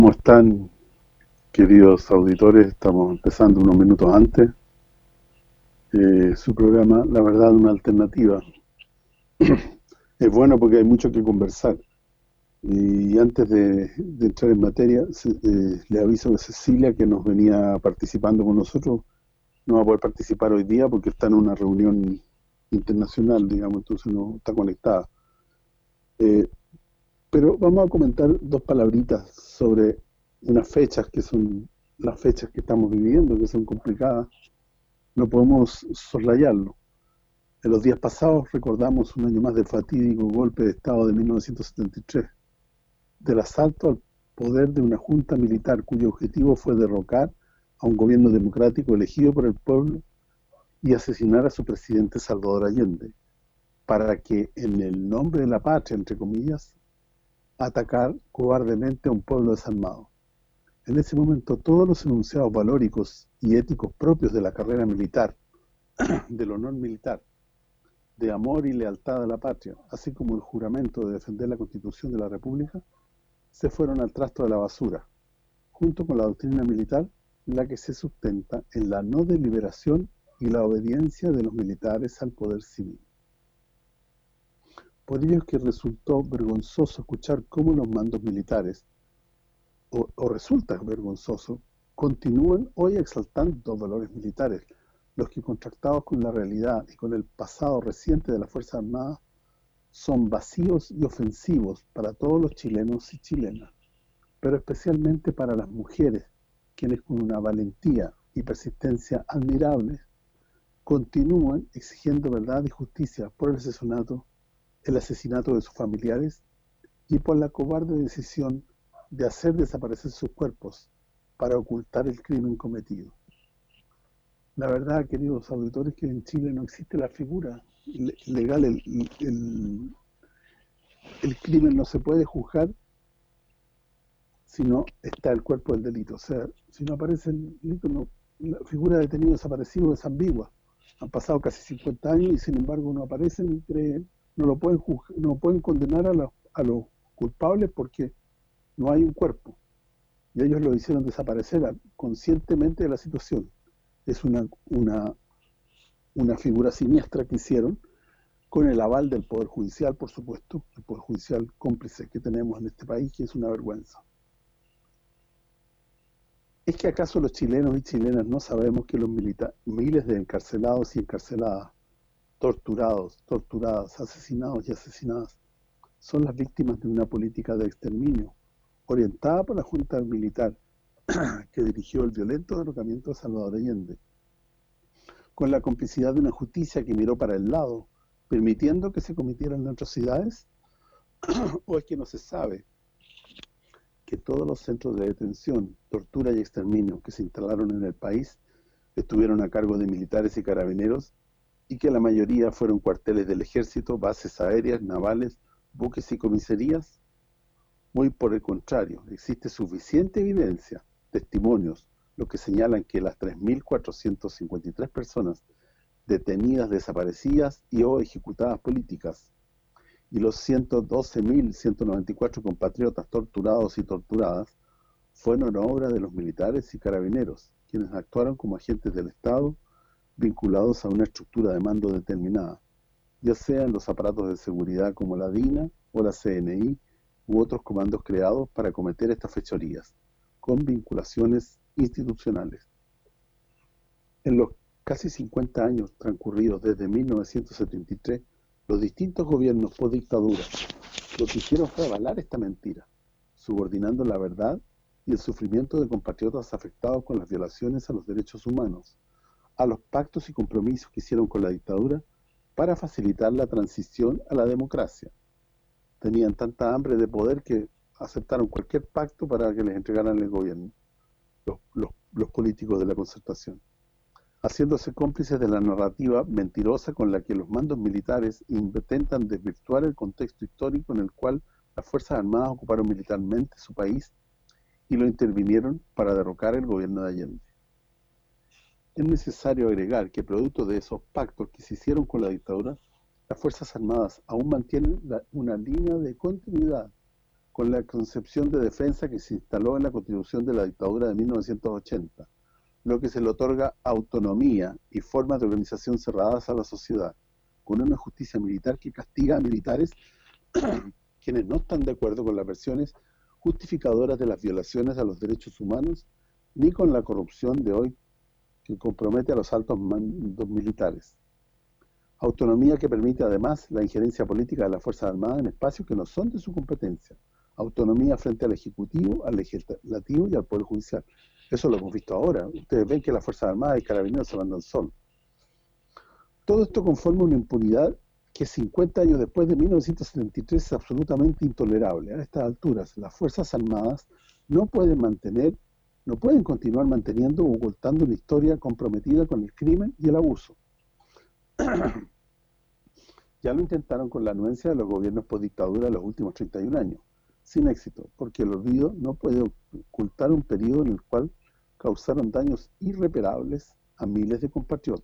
¿Cómo están, queridos auditores? Estamos empezando unos minutos antes. Su programa, La Verdad, una Alternativa. Es bueno porque hay mucho que conversar. Y antes de entrar en materia, le aviso a Cecilia, que nos venía participando con nosotros, no va a poder participar hoy día porque está en una reunión internacional, digamos, entonces no está conectada. Eh, pero vamos a comentar dos palabritas sobre unas fechas que son las fechas que estamos viviendo, que son complicadas. No podemos soslayarlo. En los días pasados recordamos un año más del fatídico golpe de Estado de 1973, del asalto al poder de una junta militar cuyo objetivo fue derrocar a un gobierno democrático elegido por el pueblo y asesinar a su presidente Salvador Allende, para que en el nombre de la patria, entre comillas, atacar cobardemente a un pueblo desarmado. En ese momento todos los enunciados valóricos y éticos propios de la carrera militar, del honor militar, de amor y lealtad a la patria, así como el juramento de defender la Constitución de la República, se fueron al trasto de la basura, junto con la doctrina militar, la que se sustenta en la no deliberación y la obediencia de los militares al poder civil. Por ello es que resultó vergonzoso escuchar cómo los mandos militares, o resulta vergonzoso, continúan hoy exaltando valores militares, los que, contrastados con la realidad y con el pasado reciente de las Fuerzas Armadas, son vacíos y ofensivos para todos los chilenos y chilenas, pero especialmente para las mujeres, quienes con una valentía y persistencia admirables continúan exigiendo verdad y justicia por el asesinato de sus familiares y por la cobarde decisión de hacer desaparecer sus cuerpos para ocultar el crimen cometido. La verdad, queridos auditores, que en Chile no existe la figura legal, el crimen no se puede juzgar si no está el cuerpo del delito. O sea, si no aparece el delito, no, la figura de detenido desaparecido es ambigua. Han pasado casi 50 años y sin embargo no aparecen y creen, no lo pueden juzgar, no pueden condenar a los culpables porque no hay un cuerpo. Y ellos lo hicieron desaparecer conscientemente de la situación. Es una figura siniestra que hicieron, con el aval del Poder Judicial, por supuesto, el Poder Judicial cómplice que tenemos en este país, que es una vergüenza. ¿Es que acaso los chilenos y chilenas no sabemos que los miles de encarcelados y encarceladas, torturados, torturadas, asesinados y asesinadas, son las víctimas de una política de exterminio orientada por la Junta Militar que dirigió el violento derrocamiento de Salvador Allende, con la complicidad de una justicia que miró para el lado, permitiendo que se cometieran atrocidades? ¿O es que no se sabe que todos los centros de detención, tortura y exterminio que se instalaron en el país estuvieron a cargo de militares y carabineros, y que la mayoría fueron cuarteles del ejército, bases aéreas, navales, buques y comisarías? Muy por el contrario, existe suficiente evidencia, testimonios, los que señalan que las 3.453 personas detenidas, desaparecidas y o ejecutadas políticas, y los 112.194 compatriotas torturados y torturadas, fueron obra de los militares y carabineros, quienes actuaron como agentes del Estado vinculados a una estructura de mando determinada, ya sea en los aparatos de seguridad como la DINA o la CNI u otros comandos creados para cometer estas fechorías, con vinculaciones institucionales. En los casi 50 años transcurridos desde 1973, los distintos gobiernos post-dictadura lo que hicieron fue avalar esta mentira, subordinando la verdad y el sufrimiento de compatriotas afectados con las violaciones a los derechos humanos a los pactos y compromisos que hicieron con la dictadura para facilitar la transición a la democracia. Tenían tanta hambre de poder que aceptaron cualquier pacto para que les entregaran el gobierno, los políticos de la Concertación, haciéndose cómplices de la narrativa mentirosa con la que los mandos militares intentan desvirtuar el contexto histórico en el cual las Fuerzas Armadas ocuparon militarmente su país y lo intervinieron para derrocar el gobierno de Allende. Es necesario agregar que producto de esos pactos que se hicieron con la dictadura, las Fuerzas Armadas aún mantienen una línea de continuidad con la concepción de defensa que se instaló en la Constitución de la dictadura de 1980, lo que se le otorga autonomía y formas de organización cerradas a la sociedad, con una justicia militar que castiga a militares quienes no están de acuerdo con las versiones justificadoras de las violaciones a los derechos humanos, ni con la corrupción de hoy que compromete a los altos mandos militares. Autonomía que permite además la injerencia política de las Fuerzas Armadas en espacios que no son de su competencia. Autonomía frente al Ejecutivo, al Legislativo y al Poder Judicial. Eso lo hemos visto ahora. Ustedes ven que las Fuerzas Armadas y Carabineros se mandan sol. Todo esto conforma una impunidad que 50 años después de 1973 es absolutamente intolerable. A estas alturas, las Fuerzas Armadas no pueden continuar manteniendo o ocultando una historia comprometida con el crimen y el abuso. Ya lo intentaron con la anuencia de los gobiernos por dictadura de los últimos 31 años, sin éxito, porque el olvido no puede ocultar un periodo en el cual causaron daños irreparables a miles de compatriotas.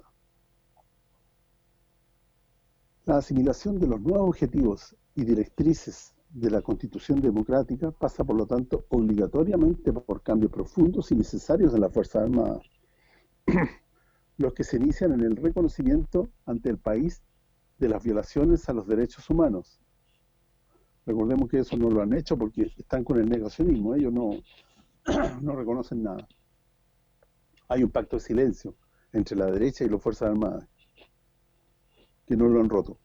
La asimilación de los nuevos objetivos y directrices de la Constitución democrática pasa, por lo tanto, obligatoriamente por cambios profundos y necesarios en las Fuerzas Armadas, los que se inician en el reconocimiento ante el país de las violaciones a los derechos humanos. Recordemos que eso no lo han hecho porque están con el negacionismo, ellos no reconocen nada. Hay un pacto de silencio entre la derecha y las Fuerzas Armadas, que no lo han roto.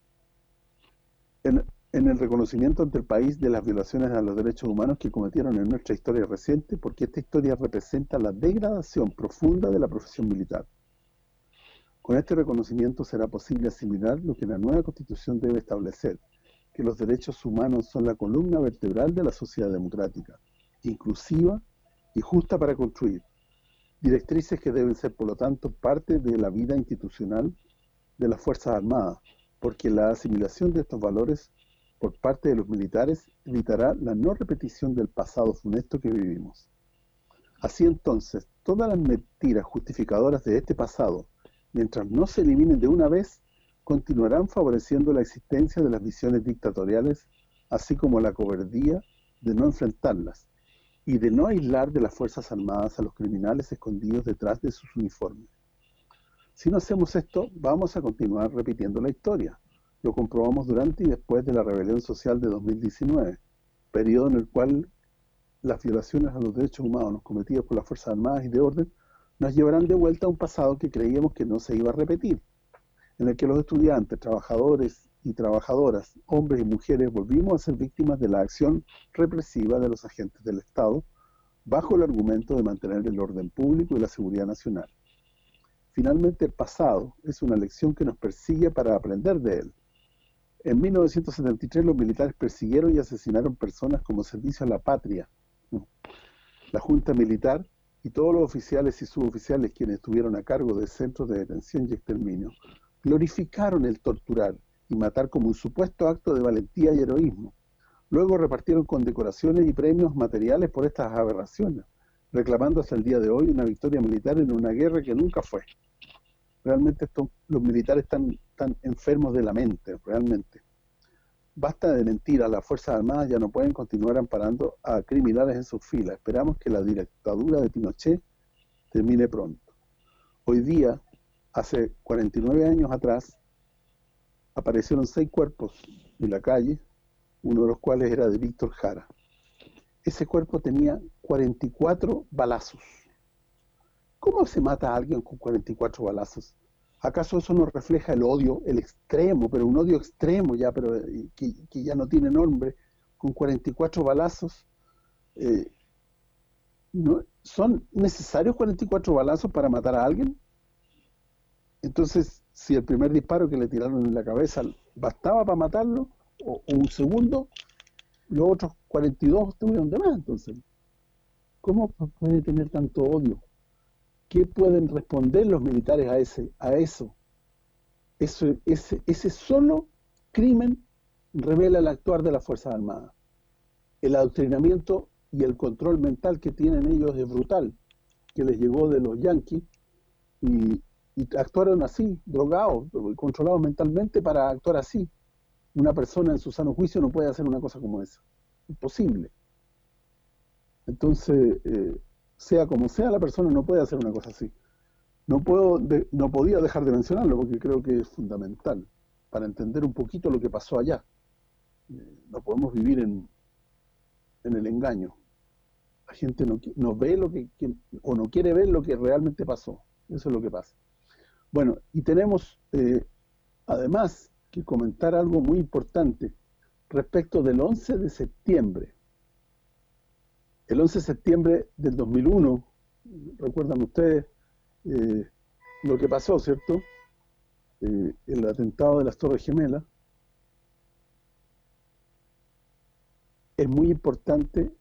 En el reconocimiento ante el país de las violaciones a los derechos humanos que cometieron en nuestra historia reciente, porque esta historia representa la degradación profunda de la profesión militar. Con este reconocimiento será posible asimilar lo que la nueva Constitución debe establecer, que los derechos humanos son la columna vertebral de la sociedad democrática, inclusiva y justa para construir, directrices que deben ser, por lo tanto, parte de la vida institucional de las Fuerzas Armadas, porque la asimilación de estos valores por parte de los militares evitará la no repetición del pasado funesto que vivimos. Así entonces, todas las mentiras justificadoras de este pasado, mientras no se eliminen de una vez, continuarán favoreciendo la existencia de las visiones dictatoriales, así como la cobardía de no enfrentarlas y de no aislar de las Fuerzas Armadas a los criminales escondidos detrás de sus uniformes. Si no hacemos esto, vamos a continuar repitiendo la historia. Lo comprobamos durante y después de la rebelión social de 2019, periodo en el cual las violaciones a los derechos humanos cometidas por las Fuerzas Armadas y de orden nos llevarán de vuelta a un pasado que creíamos que no se iba a repetir, en el que los estudiantes, trabajadores y trabajadoras, hombres y mujeres, volvimos a ser víctimas de la acción represiva de los agentes del Estado, bajo el argumento de mantener el orden público y la seguridad nacional. Finalmente, el pasado es una lección que nos persigue para aprender de él. En 1973 los militares persiguieron y asesinaron personas como servicio a la patria. La Junta Militar y todos los oficiales y suboficiales quienes estuvieron a cargo de centros de detención y exterminio glorificaron el torturar y matar como un supuesto acto de valentía y heroísmo. Luego repartieron condecoraciones y premios materiales por estas aberraciones, reclamando hasta el día de hoy una victoria militar en una guerra que nunca fue. Realmente los militares están enfermos de la mente, realmente. Basta de mentiras, las Fuerzas Armadas ya no pueden continuar amparando a criminales en sus filas. Esperamos que la dictadura de Pinochet termine pronto. Hoy día, hace 49 años atrás, aparecieron 6 cuerpos en la calle, uno de los cuales era de Víctor Jara. Ese cuerpo tenía 44 balazos. ¿Cómo se mata a alguien con 44 balazos? ¿Acaso eso no refleja el odio, el extremo, pero un odio extremo ya, pero que ya no tiene nombre, con 44 balazos? ¿No? ¿Son necesarios 44 balazos para matar a alguien? Entonces, si el primer disparo que le tiraron en la cabeza bastaba para matarlo, o un segundo, los otros 42 estuvieron de más. Entonces, ¿cómo puede tener tanto odio? ¿Qué pueden responder los militares a eso? Ese solo crimen revela el actuar de las Fuerzas Armadas. El adoctrinamiento y el control mental que tienen ellos es brutal, que les llegó de los yanquis y actuaron así, drogados, controlados mentalmente para actuar así. Una persona en su sano juicio no puede hacer una cosa como esa. imposible. Entonces, sea como sea, la persona no puede hacer una cosa así. No podía dejar de mencionarlo porque creo que es fundamental para entender un poquito lo que pasó allá. No podemos vivir en el engaño. La gente no ve o no quiere ver lo que realmente pasó. Eso es lo que pasa. Bueno, y tenemos además que comentar algo muy importante respecto del 11 de septiembre. El 11 de septiembre del 2001, recuerdan ustedes eh, lo que pasó, ¿cierto? El atentado de las Torres Gemelas. Es muy importante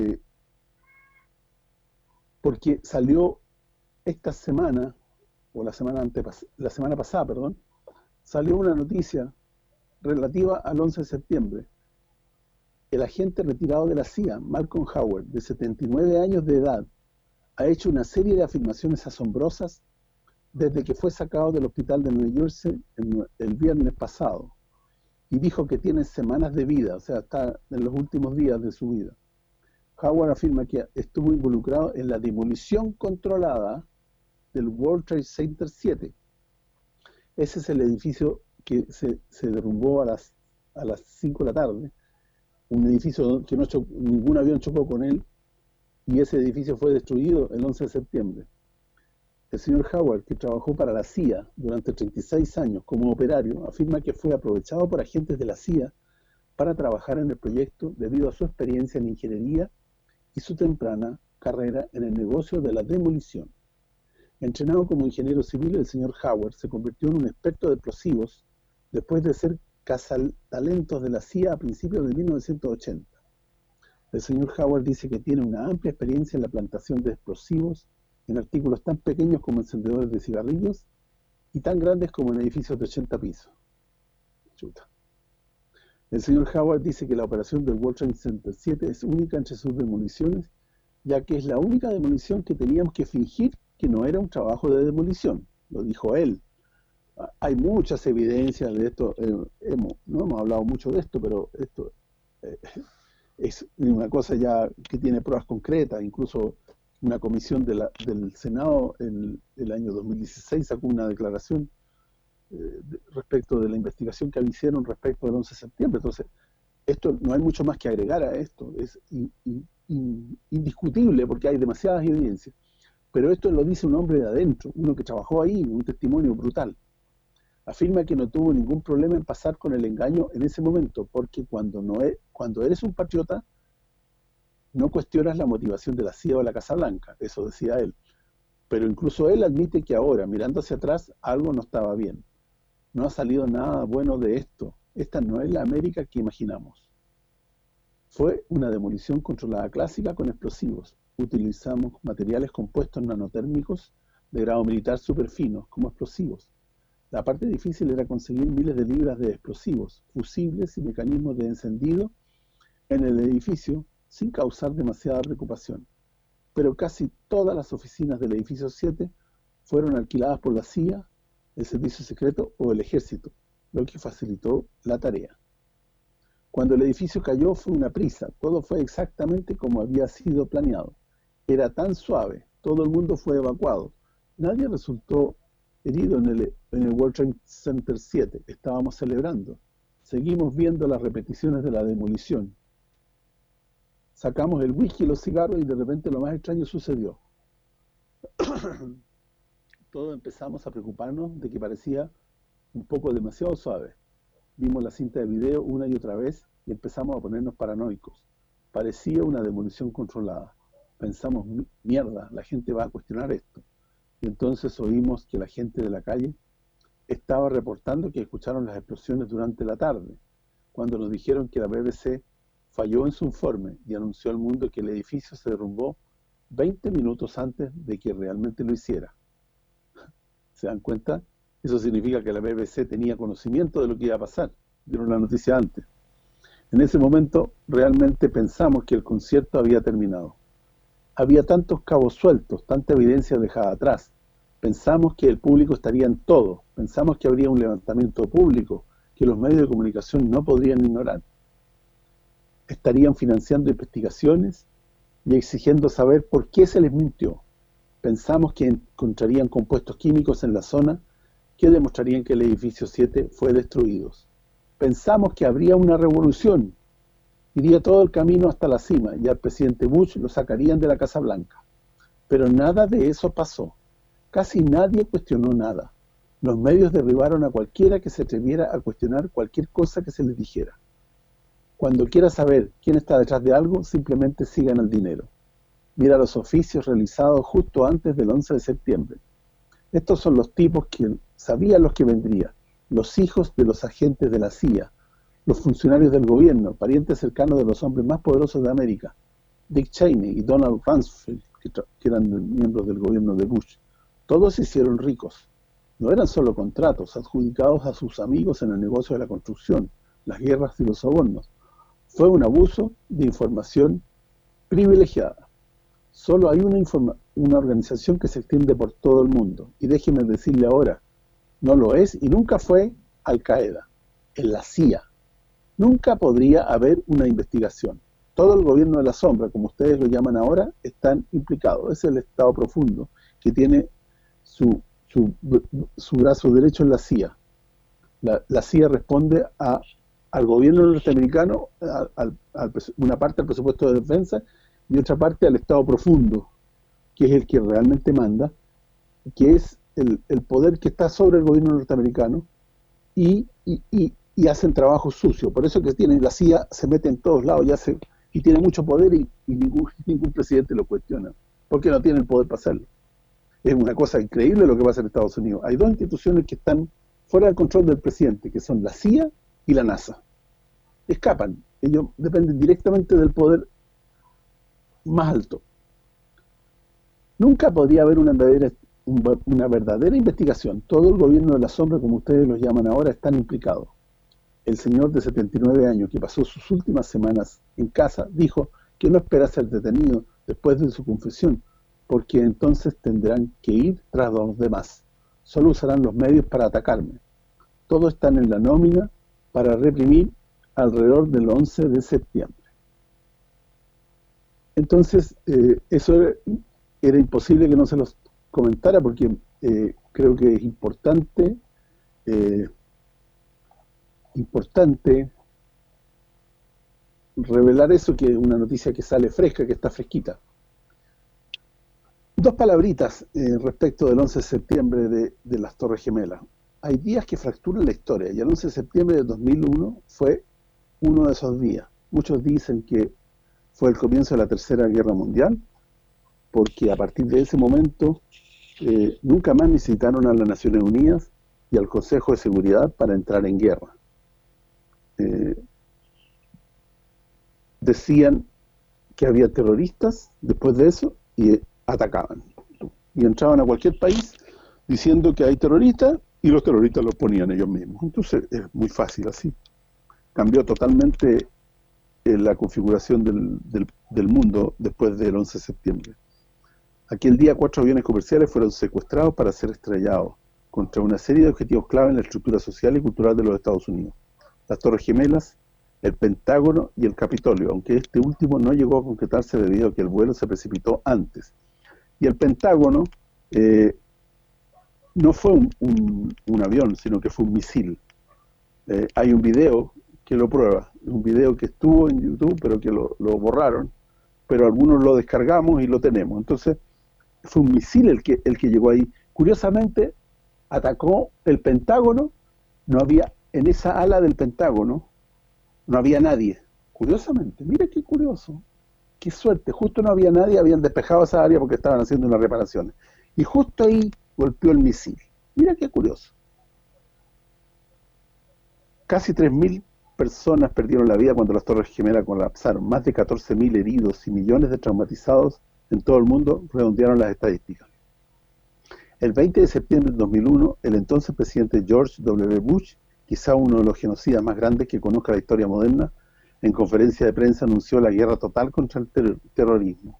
porque salió esta semana, o la semana pasada, perdón, salió una noticia relativa al 11 de septiembre. El agente retirado de la CIA, Malcolm Howard, de 79 años de edad, ha hecho una serie de afirmaciones asombrosas desde que fue sacado del hospital de New Jersey el viernes pasado, y dijo que tiene semanas de vida, o sea, está en los últimos días de su vida. Howard afirma que estuvo involucrado en la demolición controlada del World Trade Center 7. Ese es el edificio que se derrumbó a las 5 de la tarde, un edificio que ningún avión chocó con él, y ese edificio fue destruido el 11 de septiembre. El señor Howard, que trabajó para la CIA durante 36 años como operario, afirma que fue aprovechado por agentes de la CIA para trabajar en el proyecto debido a su experiencia en ingeniería y su temprana carrera en el negocio de la demolición. Entrenado como ingeniero civil, el señor Howard se convirtió en un experto de explosivos después de ser cazatalentos de la CIA a principios de 1980. El señor Howard dice que tiene una amplia experiencia en la plantación de explosivos en artículos tan pequeños como encendedores de cigarrillos y tan grandes como en edificios de 80 pisos. Chuta. El señor Howard dice que la operación del World Trade Center 7 es única entre sus demoliciones, ya que es la única demolición que teníamos que fingir que no era un trabajo de demolición. Lo dijo él. Hay muchas evidencias de esto. No hemos hablado mucho de esto, pero esto eh, es una cosa ya que tiene pruebas concretas. Incluso una comisión del Senado en el año 2016 sacó una declaración respecto de la investigación que hicieron respecto del 11 de septiembre. Entonces, esto no hay mucho más que agregar a esto. Es indiscutible porque hay demasiadas evidencias. Pero esto lo dice un hombre de adentro, uno que trabajó ahí, un testimonio brutal. Afirma que no tuvo ningún problema en pasar con el engaño en ese momento, porque cuando eres un patriota, no cuestionas la motivación de la CIA o la Casa Blanca, eso decía él. Pero incluso él admite que ahora, mirando hacia atrás, algo no estaba bien. No ha salido nada bueno de esto. Esta no es la América que imaginamos. Fue una demolición controlada clásica con explosivos. Utilizamos materiales compuestos nanotérmicos de grado militar superfinos como explosivos. La parte difícil era conseguir miles de libras de explosivos, fusibles y mecanismos de encendido en el edificio sin causar demasiada preocupación. Pero casi todas las oficinas del edificio 7 fueron alquiladas por la CIA, el Servicio Secreto o el Ejército, lo que facilitó la tarea. Cuando el edificio cayó fue una prisa, todo fue exactamente como había sido planeado. Era tan suave, todo el mundo fue evacuado. Nadie resultó herido en el World Trade Center 7. Estábamos celebrando. Seguimos viendo las repeticiones de la demolición. Sacamos el whisky y los cigarros y de repente lo más extraño sucedió. Todos empezamos a preocuparnos de que parecía un poco demasiado suave. Vimos la cinta de video una y otra vez y empezamos a ponernos paranoicos. Parecía una demolición controlada. Pensamos, mierda, la gente va a cuestionar esto. Y entonces oímos que la gente de la calle estaba reportando que escucharon las explosiones durante la tarde, cuando nos dijeron que la BBC falló en su informe y anunció al mundo que el edificio se derrumbó 20 minutos antes de que realmente lo hiciera. ¿Se dan cuenta? Eso significa que la BBC tenía conocimiento de lo que iba a pasar. Dieron la noticia antes. En ese momento realmente pensamos que el concierto había terminado. Había tantos cabos sueltos, tanta evidencia dejada atrás. Pensamos que el público estaría en todo. Pensamos que habría un levantamiento público que los medios de comunicación no podrían ignorar. estarían financiando investigaciones y exigiendo saber por qué se les mintió. Pensamos que encontrarían compuestos químicos en la zona que demostrarían que el edificio 7 fue destruido. Pensamos que habría una revolución, iría todo el camino hasta la cima y al presidente Bush lo sacarían de la Casa Blanca. Pero nada de eso pasó. Casi nadie cuestionó nada. Los medios derribaron a cualquiera que se atreviera a cuestionar cualquier cosa que se les dijera. Cuando quiera saber quién está detrás de algo, simplemente sigan al dinero. Mira los oficios realizados justo antes del 11 de septiembre. Estos son los tipos que sabían los que vendría, los hijos de los agentes de la CIA, los funcionarios del gobierno, parientes cercanos de los hombres más poderosos de América, Dick Cheney y Donald Rumsfeld, que eran miembros del gobierno de Bush. Todos se hicieron ricos. No eran solo contratos adjudicados a sus amigos en el negocio de la construcción, las guerras y los sobornos. Fue un abuso de información privilegiada. Solo hay una organización que se extiende por todo el mundo. Y déjeme decirle ahora, no lo es y nunca fue Al-Qaeda, es la CIA. Nunca podría haber una investigación. Todo el gobierno de la sombra, como ustedes lo llaman ahora, están implicados. Es el Estado profundo que tiene su brazo derecho en la CIA. La CIA responde al gobierno norteamericano, una parte al presupuesto de defensa y otra parte al Estado profundo, que es el que realmente manda, que es el poder que está sobre el gobierno norteamericano y hacen trabajo sucio. Por eso que la CIA se mete en todos lados y tiene mucho poder y ningún presidente lo cuestiona, porque no tiene el poder para hacerlo. Es una cosa increíble lo que pasa en Estados Unidos. Hay dos instituciones que están fuera del control del presidente, que son la CIA y la NASA. Escapan. Ellos dependen directamente del poder más alto. Nunca podría haber una verdadera investigación. Todo el gobierno de la sombra, como ustedes los llaman ahora, están implicados. El señor de 79 años que pasó sus últimas semanas en casa dijo que no espera ser detenido después de su confesión, porque entonces tendrán que ir tras los demás. Solo usarán los medios para atacarme. Todos están en la nómina para reprimir alrededor del 11 de septiembre. Entonces, eso era imposible que no se los comentara, porque creo que es importante revelar eso, que es una noticia que sale fresca, que está fresquita. Dos palabritas respecto del 11 de septiembre de las Torres Gemelas. Hay días que fracturan la historia, y el 11 de septiembre de 2001 fue uno de esos días. Muchos dicen que fue el comienzo de la Tercera Guerra Mundial, porque a partir de ese momento nunca más necesitaron a las Naciones Unidas y al Consejo de Seguridad para entrar en guerra. Decían que había terroristas después de eso y atacaban. Y entraban a cualquier país diciendo que hay terroristas y los terroristas los ponían ellos mismos. Entonces es muy fácil así. Cambió totalmente la configuración del mundo después del 11 de septiembre. Aquel día 4 aviones comerciales fueron secuestrados para ser estrellados contra una serie de objetivos clave en la estructura social y cultural de los Estados Unidos. Las Torres Gemelas, el Pentágono y el Capitolio, aunque este último no llegó a concretarse debido a que el vuelo se precipitó antes. Y el Pentágono no fue un avión, sino que fue un misil. Hay un video que lo prueba, un video que estuvo en YouTube, pero que lo borraron, pero algunos lo descargamos y lo tenemos. Entonces, fue un misil el que llegó ahí. Curiosamente, atacó el Pentágono, no había, en esa ala del Pentágono, no había nadie. Curiosamente, mira qué curioso, qué suerte, justo no había nadie, habían despejado esa área porque estaban haciendo unas reparaciones. Y justo ahí golpeó el misil. Mira qué curioso. Casi 3.000 personas perdieron la vida cuando las Torres Gemelas colapsaron. Más de 14.000 heridos y millones de traumatizados en todo el mundo redondearon las estadísticas. El 20 de septiembre de 2001, el entonces presidente George W. Bush, quizá uno de los genocidas más grandes que conozca la historia moderna, en conferencia de prensa anunció la guerra total contra el terrorismo.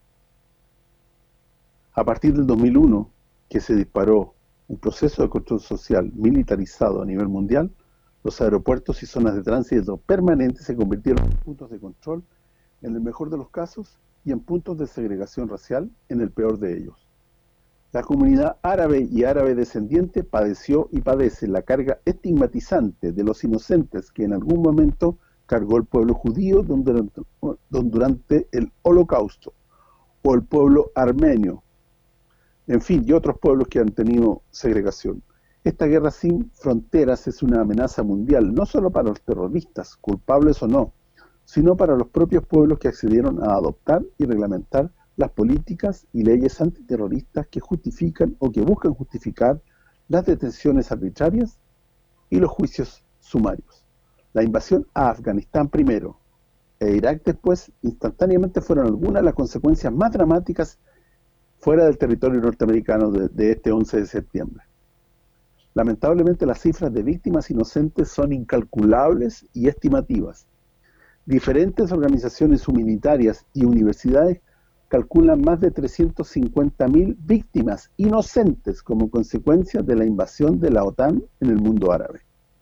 A partir del 2001, que se disparó un proceso de control social militarizado a nivel mundial, los aeropuertos y zonas de tránsito permanentes se convirtieron en puntos de control en el mejor de los casos, y en puntos de segregación racial, en el peor de ellos. La comunidad árabe y árabe descendiente padeció y padece la carga estigmatizante de los inocentes que en algún momento cargó el pueblo judío durante el Holocausto, o el pueblo armenio, en fin, y otros pueblos que han tenido segregación. Esta guerra sin fronteras es una amenaza mundial, no solo para los terroristas, culpables o no, sino para los propios pueblos que accedieron a adoptar y reglamentar las políticas y leyes antiterroristas que justifican o que buscan justificar las detenciones arbitrarias y los juicios sumarios. La invasión a Afganistán primero e Irak después, instantáneamente fueron algunas de las consecuencias más dramáticas fuera del territorio norteamericano de este 11 de septiembre. Lamentablemente las cifras de víctimas inocentes son incalculables y estimativas. Diferentes organizaciones humanitarias y universidades calculan más de 350.000 víctimas inocentes como consecuencia de la invasión de la OTAN en el mundo árabe.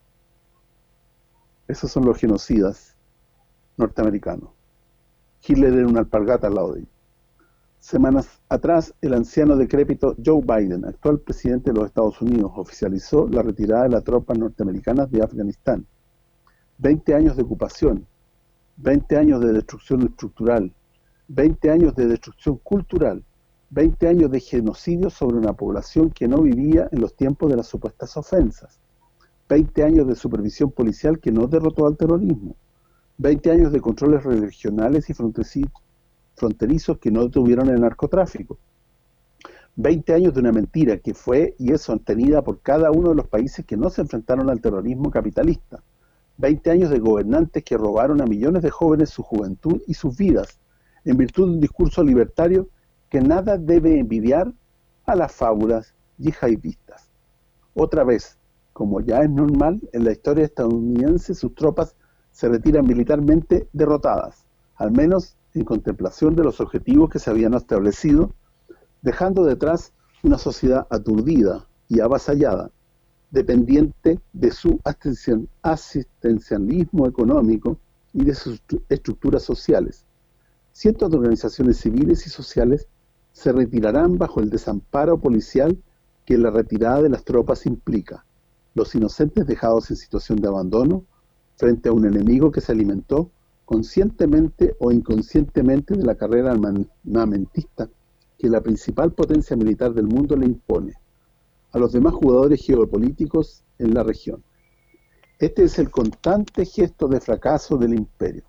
Esos son los genocidas norteamericanos. Hitler era una alpargata al lado de ellos. Semanas atrás, el anciano decrépito Joe Biden, actual presidente de los Estados Unidos, oficializó la retirada de las tropas norteamericanas de Afganistán. 20 años de ocupación, 20 años de destrucción estructural, 20 años de destrucción cultural, 20 años de genocidio sobre una población que no vivía en los tiempos de las supuestas ofensas, 20 años de supervisión policial que no derrotó al terrorismo, 20 años de controles regionales y fronterizos que no detuvieron el narcotráfico, 20 años de una mentira que fue y es sostenida por cada uno de los países que no se enfrentaron al terrorismo capitalista, 20 años de gobernantes que robaron a millones de jóvenes su juventud y sus vidas, en virtud de un discurso libertario que nada debe envidiar a las fábulas yihadistas. Otra vez, como ya es normal, en la historia estadounidense sus tropas se retiran militarmente derrotadas, al menos en contemplación de los objetivos que se habían establecido, dejando detrás una sociedad aturdida y avasallada, dependiente de su asistencialismo económico y de sus estructuras sociales. Cientos de organizaciones civiles y sociales se retirarán bajo el desamparo policial que la retirada de las tropas implica. Los inocentes dejados en situación de abandono frente a un enemigo que se alimentó conscientemente o inconscientemente de la carrera armamentista que la principal potencia militar del mundo le impone a los demás jugadores geopolíticos en la región. Este es el constante gesto de fracaso del imperio.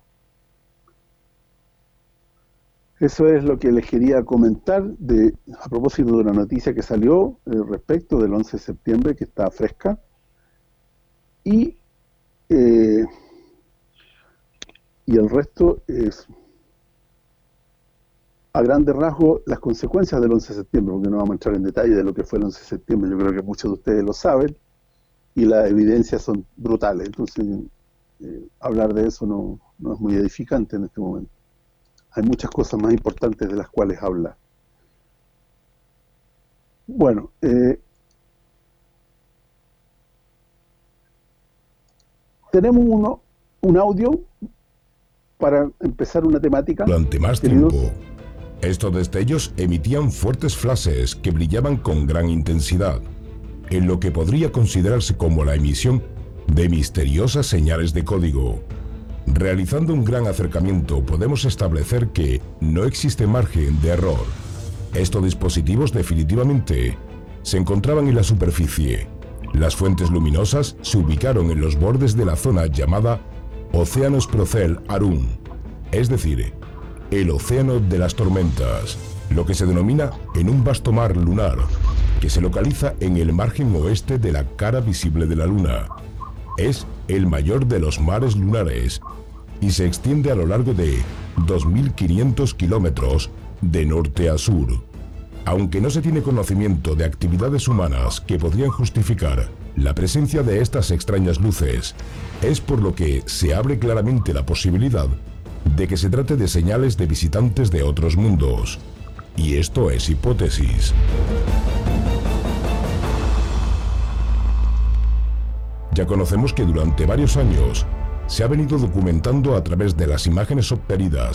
Eso es lo que les quería comentar a propósito de una noticia que salió respecto del 11 de septiembre, que está fresca, y el resto es, a grandes rasgos, las consecuencias del 11 de septiembre, porque no vamos a entrar en detalle de lo que fue el 11 de septiembre, yo creo que muchos de ustedes lo saben, y las evidencias son brutales, entonces hablar de eso no es muy edificante en este momento. Hay muchas cosas más importantes de las cuales hablar. Bueno, tenemos un audio para empezar una temática. Durante más tiempo, estos destellos emitían fuertes flashes que brillaban con gran intensidad, en lo que podría considerarse como la emisión de misteriosas señales de código. Realizando un gran acercamiento, podemos establecer que no existe margen de error. Estos dispositivos definitivamente se encontraban en la superficie. Las fuentes luminosas se ubicaron en los bordes de la zona llamada Océanos Procel Arun, es decir, el océano de las tormentas, lo que se denomina en un vasto mar lunar, que se localiza en el margen oeste de la cara visible de la Luna. Es el mayor de los mares lunares y se extiende a lo largo de 2.500 kilómetros de norte a sur. Aunque no se tiene conocimiento de actividades humanas que podrían justificar la presencia de estas extrañas luces, es por lo que se abre claramente la posibilidad de que se trate de señales de visitantes de otros mundos. Y esto es hipótesis. Ya conocemos que durante varios años se ha venido documentando a través de las imágenes obtenidas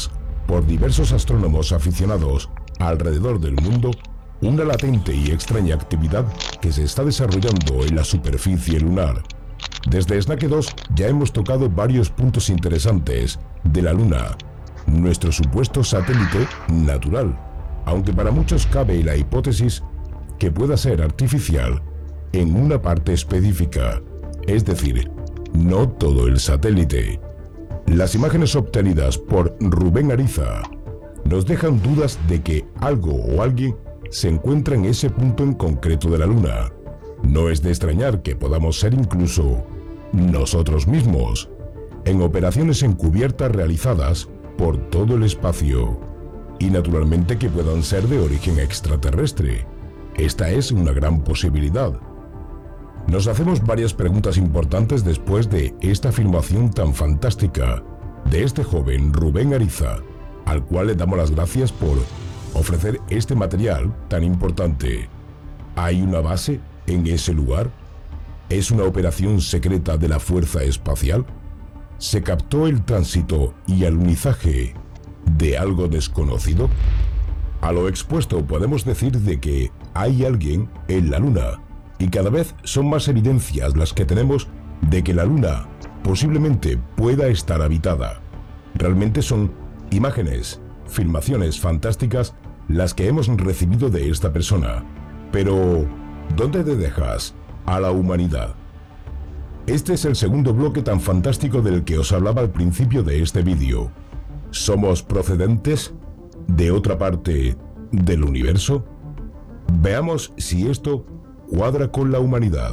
por diversos astrónomos aficionados alrededor del mundo una latente y extraña actividad que se está desarrollando en la superficie lunar. Desde Snack 2 ya hemos tocado varios puntos interesantes de la Luna, nuestro supuesto satélite natural, aunque para muchos cabe la hipótesis que pueda ser artificial en una parte específica, es decir, no todo el satélite. Las imágenes obtenidas por Rubén Ariza nos dejan dudas de que algo o alguien se encuentra en ese punto en concreto de la Luna. No es de extrañar que podamos ser incluso nosotros mismos, en operaciones encubiertas realizadas por todo el espacio, y naturalmente que puedan ser de origen extraterrestre. Esta es una gran posibilidad. Nos hacemos varias preguntas importantes después de esta afirmación tan fantástica de este joven Rubén Ariza, al cual le damos las gracias por ofrecer este material tan importante. ¿Hay una base en ese lugar? ¿Es una operación secreta de la Fuerza Espacial? ¿Se captó el tránsito y alunizaje de algo desconocido? A lo expuesto podemos decir de que hay alguien en la Luna, y cada vez son más evidencias las que tenemos de que la Luna posiblemente pueda estar habitada. Realmente son imágenes, filmaciones fantásticas las que hemos recibido de esta persona. Pero, ¿dónde te dejas a la humanidad? Este es el segundo bloque tan fantástico del que os hablaba al principio de este vídeo. ¿Somos procedentes de otra parte del universo? Veamos si esto cuadra con la humanidad.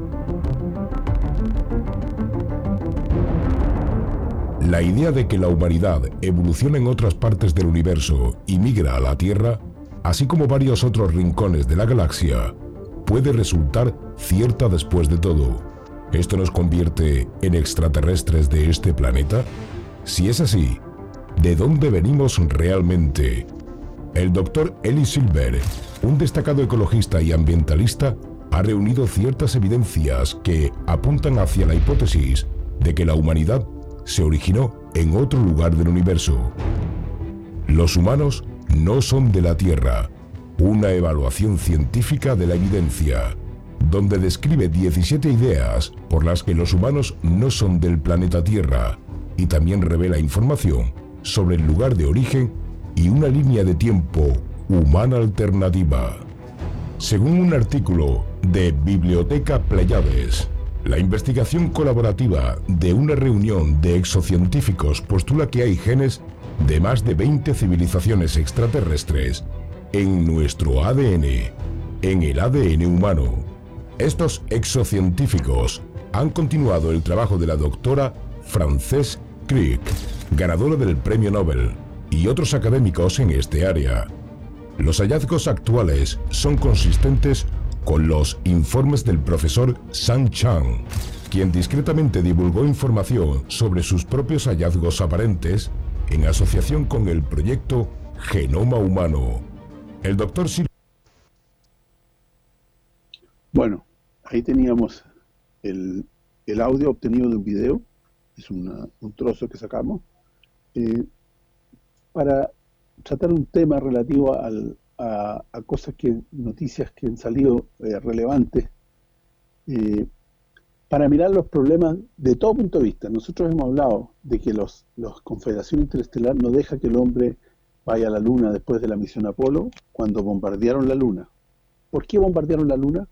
La idea de que la humanidad evoluciona en otras partes del universo y migra a la Tierra, así como varios otros rincones de la galaxia, puede resultar cierta después de todo. ¿Esto nos convierte en extraterrestres de este planeta? Si es así, ¿de dónde venimos realmente? El Dr. Eli Silver, un destacado ecologista y ambientalista, ha reunido ciertas evidencias que apuntan hacia la hipótesis de que la humanidad se originó en otro lugar del universo. Los humanos no son de la Tierra. Una evaluación científica de la evidencia, donde describe 17 ideas por las que los humanos no son del planeta Tierra, y también revela información sobre el lugar de origen y una línea de tiempo humana alternativa. Según un artículo de Biblioteca Pleiades, la investigación colaborativa de una reunión de exocientíficos postula que hay genes de más de 20 civilizaciones extraterrestres en nuestro ADN, en el ADN humano. Estos exocientíficos han continuado el trabajo de la doctora Frances Crick, ganadora del Premio Nobel, y otros académicos en este área. Los hallazgos actuales son consistentes con los informes del profesor Sang Chang, quien discretamente divulgó información sobre sus propios hallazgos aparentes en asociación con el proyecto Genoma Humano. El doctor Silver. Bueno, ahí teníamos el audio obtenido de un video, es un trozo que sacamos, para tratar un tema relativo a cosas noticias que han salido relevantes, para mirar los problemas de todo punto de vista. Nosotros hemos hablado de que la Confederación Interestelar no deja que el hombre vaya a la Luna después de la misión Apolo, cuando bombardearon la Luna. ¿Por qué bombardearon la Luna?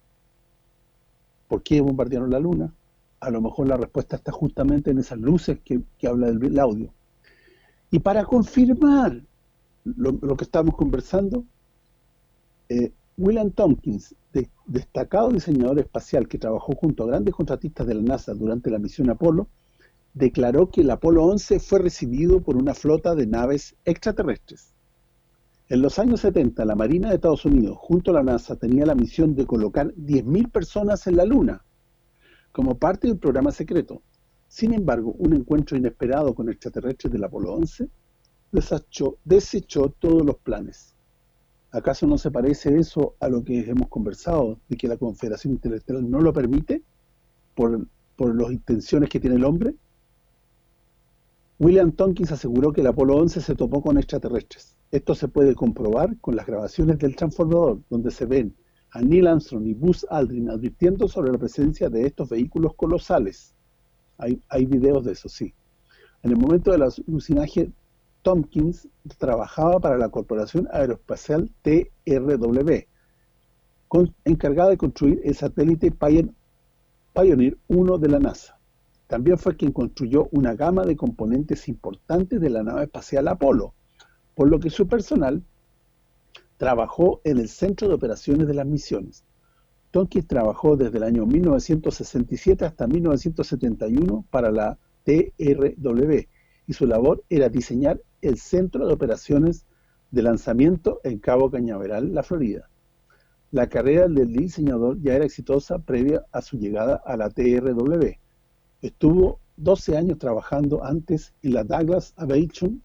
¿Por qué bombardearon la Luna? A lo mejor la respuesta está justamente en esas luces que habla el audio. Y para confirmar lo que estamos conversando, William Tompkins, destacado diseñador espacial que trabajó junto a grandes contratistas de la NASA durante la misión Apolo, declaró que el Apolo 11 fue recibido por una flota de naves extraterrestres. En los años 70, la Marina de Estados Unidos, junto a la NASA, tenía la misión de colocar 10.000 personas en la Luna, como parte del programa secreto. Sin embargo, un encuentro inesperado con extraterrestres del Apolo 11 desechó todos los planes. ¿Acaso no se parece eso a lo que hemos conversado, de que la Confederación Interestelar no lo permite por las intenciones que tiene el hombre? William Tompkins aseguró que el Apolo 11 se topó con extraterrestres. Esto se puede comprobar con las grabaciones del transbordador, donde se ven a Neil Armstrong y Buzz Aldrin advirtiendo sobre la presencia de estos vehículos colosales. Hay videos de eso, sí. En el momento del alucinaje, Tompkins trabajaba para la Corporación Aeroespacial TRW, encargada de construir el satélite Pioneer 1 de la NASA. También fue quien construyó una gama de componentes importantes de la nave espacial Apolo, por lo que su personal trabajó en el centro de operaciones de las misiones. Tompkins trabajó desde el año 1967 hasta 1971 para la TRW, y su labor era diseñar el centro de operaciones de lanzamiento en Cabo Cañaveral, la Florida. La carrera del diseñador ya era exitosa previa a su llegada a la TRW. Estuvo 12 años trabajando antes en la Douglas Aviation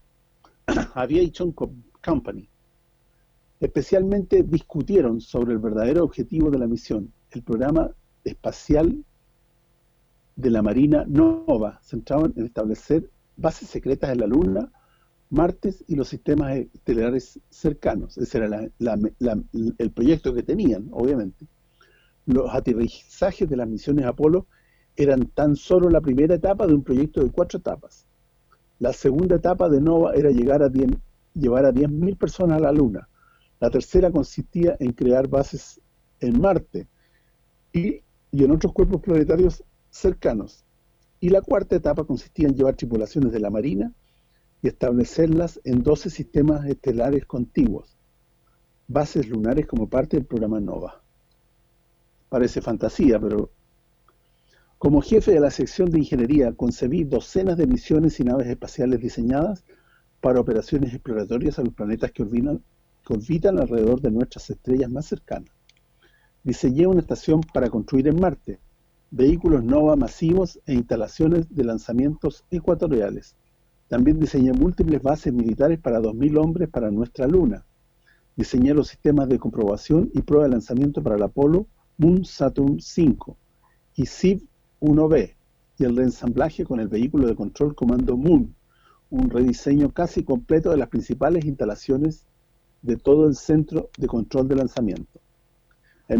Company. Especialmente discutieron sobre el verdadero objetivo de la misión, el programa espacial de la Marina Nova, centrado en establecer bases secretas en la Luna, Marte y los sistemas estelares cercanos. Ese era el proyecto que tenían, obviamente. Los aterrizajes de las misiones Apolo eran tan solo la primera etapa de un proyecto de 4 etapas. La segunda etapa de Nova era llevar a 10.000 personas a la Luna. La tercera consistía en crear bases en Marte y en otros cuerpos planetarios cercanos. Y la cuarta etapa consistía en llevar tripulaciones de la Marina y establecerlas en 12 sistemas estelares contiguos, bases lunares como parte del programa Nova. Parece fantasía, pero como jefe de la sección de ingeniería concebí docenas de misiones y naves espaciales diseñadas para operaciones exploratorias a los planetas que orbitan alrededor de nuestras estrellas más cercanas. Diseñé una estación para construir en Marte, vehículos Nova masivos e instalaciones de lanzamientos ecuatoriales. También diseñé múltiples bases militares para 2.000 hombres para nuestra Luna. Diseñé los sistemas de comprobación y prueba de lanzamiento para el Apolo, Moon Saturn V y SIB-1B, y el reensamblaje con el vehículo de control Comando Moon, un rediseño casi completo de las principales instalaciones de todo el centro de control de lanzamiento. En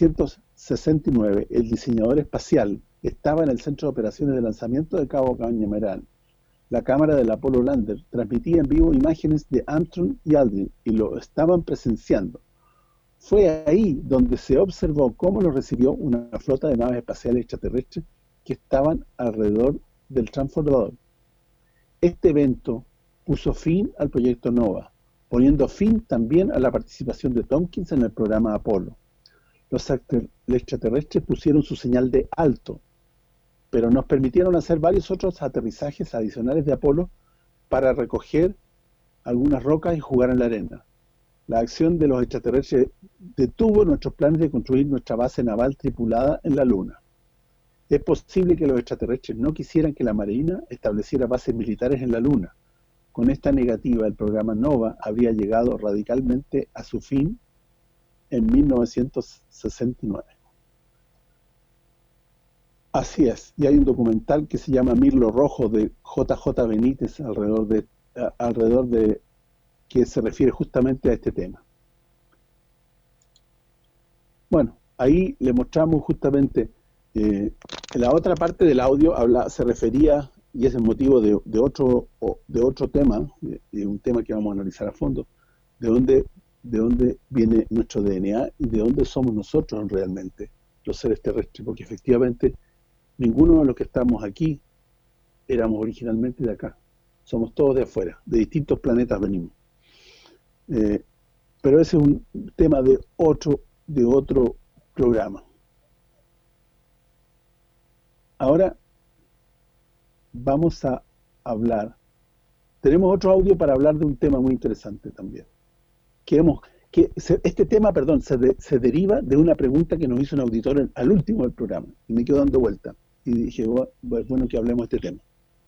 1969, el diseñador espacial estaba en el centro de operaciones de lanzamiento de Cabo Cañaveral. La cámara del Apollo Lander transmitía en vivo imágenes de Armstrong y Aldrin y lo estaban presenciando. Fue ahí donde se observó cómo lo recibió una flota de naves espaciales extraterrestres que estaban alrededor del transbordador. Este evento puso fin al proyecto Nova, poniendo fin también a la participación de Tompkins en el programa Apolo. Los extraterrestres pusieron su señal de alto, pero nos permitieron hacer varios otros aterrizajes adicionales de Apolo para recoger algunas rocas y jugar en la arena. La acción de los extraterrestres detuvo nuestros planes de construir nuestra base naval tripulada en la Luna. Es posible que los extraterrestres no quisieran que la Marina estableciera bases militares en la Luna. Con esta negativa, el programa Nova habría llegado radicalmente a su fin en 1969. Así es, y hay un documental que se llama Mirlo Rojo de JJ Benítez alrededor de que se refiere justamente a este tema. Bueno, ahí le mostramos justamente la otra parte del audio se refería, y es el motivo de otro tema, de un tema que vamos a analizar a fondo, de dónde viene nuestro DNA y de dónde somos nosotros realmente, los seres terrestres, porque efectivamente ninguno de los que estamos aquí éramos originalmente de acá, somos todos de afuera, de distintos planetas venimos. Pero ese es un tema de otro programa. Ahora vamos a hablar, tenemos otro audio para hablar de un tema muy interesante también. Este tema, se deriva de una pregunta que nos hizo un auditor al último del programa, y me quedo dando vuelta, y dije, bueno que hablemos de este tema.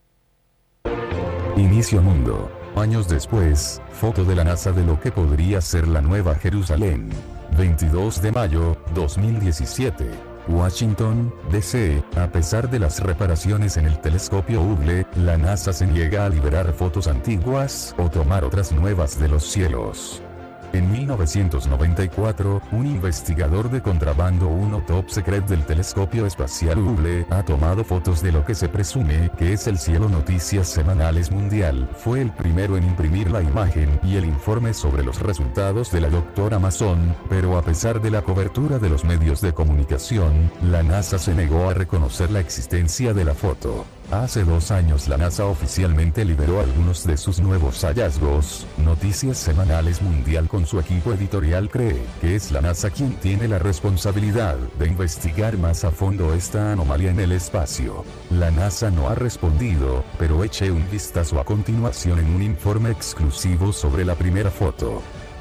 Inicio Mundo. Años después, foto de la NASA de lo que podría ser la Nueva Jerusalén. 22 de mayo, 2017. Washington, D.C., a pesar de las reparaciones en el telescopio Hubble, la NASA se niega a liberar fotos antiguas o tomar otras nuevas de los cielos. En 1994, un investigador de contrabando 1 top secret del telescopio espacial Hubble ha tomado fotos de lo que se presume que es el cielo Noticias Semanales Mundial. Fue el primero en imprimir la imagen y el informe sobre los resultados de la doctora Mason, pero a pesar de la cobertura de los medios de comunicación, la NASA se negó a reconocer la existencia de la foto. Hace 2 años la NASA oficialmente liberó algunos de sus nuevos hallazgos. Noticias Semanales Mundial con su equipo editorial cree que es la NASA quien tiene la responsabilidad de investigar más a fondo esta anomalía en el espacio. La NASA no ha respondido, pero eche un vistazo a continuación en un informe exclusivo sobre la primera foto.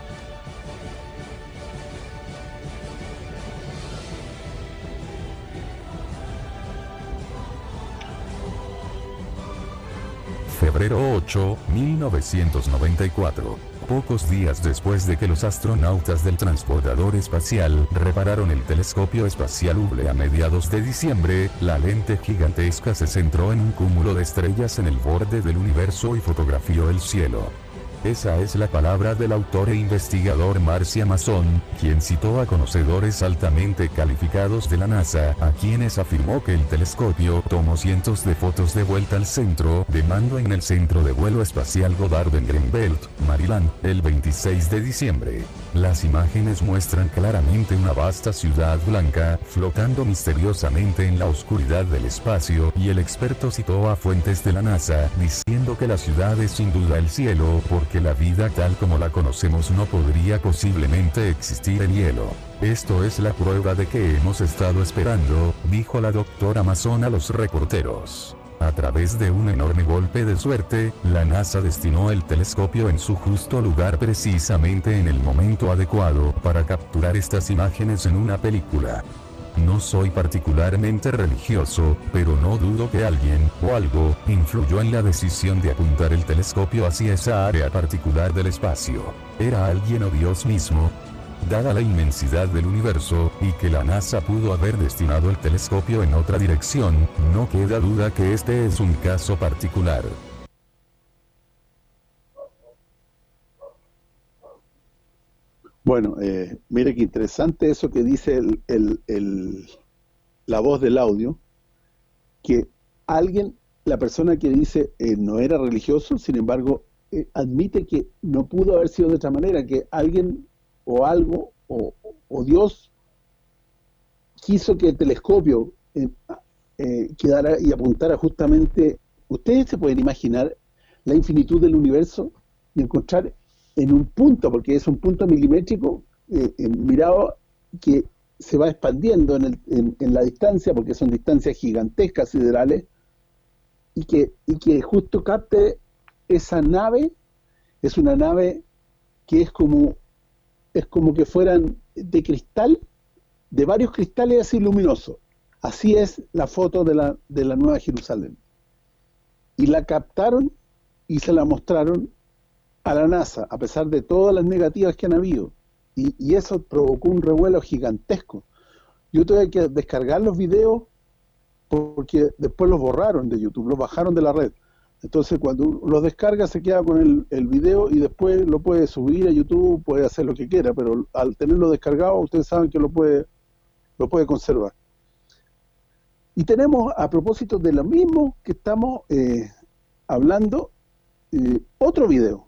Febrero 8, 1994. Pocos días después de que los astronautas del transportador espacial repararon el telescopio espacial Hubble a mediados de diciembre, la lente gigantesca se centró en un cúmulo de estrellas en el borde del universo y fotografió el cielo. Esa es la palabra del autor e investigador Marcia Mason, quien citó a conocedores altamente calificados de la NASA, a quienes afirmó que el telescopio tomó cientos de fotos de vuelta al centro de mando en el Centro de Vuelo Espacial Goddard en Greenbelt, Maryland, el 26 de diciembre. Las imágenes muestran claramente una vasta ciudad blanca, flotando misteriosamente en la oscuridad del espacio, y el experto citó a fuentes de la NASA, diciendo que la ciudad es sin duda el cielo, porque la vida tal como la conocemos no podría posiblemente existir en hielo. Esto es la prueba de que hemos estado esperando, dijo la doctora Mason a los reporteros. A través de un enorme golpe de suerte, la NASA destinó el telescopio en su justo lugar precisamente en el momento adecuado para capturar estas imágenes en una película. No soy particularmente religioso, pero no dudo que alguien, o algo, influyó en la decisión de apuntar el telescopio hacia esa área particular del espacio. ¿Era alguien o Dios mismo? Dada la inmensidad del universo, y que la NASA pudo haber destinado el telescopio en otra dirección, no queda duda que este es un caso particular. Bueno, mire qué interesante eso que dice la voz del audio, que alguien, la persona que dice no era religioso, sin embargo, admite que no pudo haber sido de otra manera, que alguien o algo o Dios quiso que el telescopio quedara y apuntara justamente. Ustedes se pueden imaginar la infinitud del universo y encontrar en un punto, porque es un punto milimétrico mirado, que se va expandiendo en la distancia, porque son distancias gigantescas siderales, y que justo capte esa nave. Es una nave que es como que fueran de cristal, de varios cristales así luminosos. Así es la foto de la Nueva Jerusalén. Y la captaron y se la mostraron a la NASA, a pesar de todas las negativas que han habido. Y eso provocó un revuelo gigantesco. Yo tuve que descargar los videos porque después los borraron de YouTube, los bajaron de la red. Entonces cuando los descarga se queda con el video y después lo puede subir a YouTube, puede hacer lo que quiera, pero al tenerlo descargado ustedes saben que lo puede conservar. Y tenemos, a propósito de lo mismo que estamos hablando, otro video.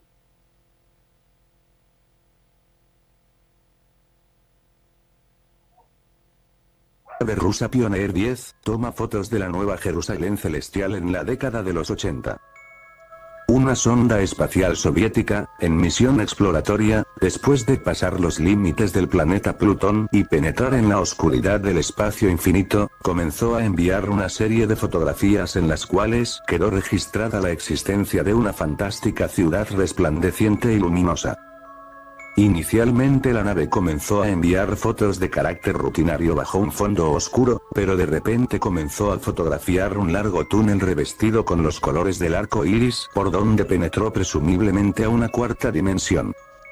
De rusa Pioneer 10, toma fotos de la Nueva Jerusalén celestial en la década de los 80. Una sonda espacial soviética, en misión exploratoria, después de pasar los límites del planeta Plutón y penetrar en la oscuridad del espacio infinito, comenzó a enviar una serie de fotografías en las cuales quedó registrada la existencia de una fantástica ciudad resplandeciente y luminosa. Inicialmente la nave comenzó a enviar fotos de carácter rutinario bajo un fondo oscuro, pero de repente comenzó a fotografiar un largo túnel revestido con los colores del arco iris, por donde penetró presumiblemente a una cuarta dimensión.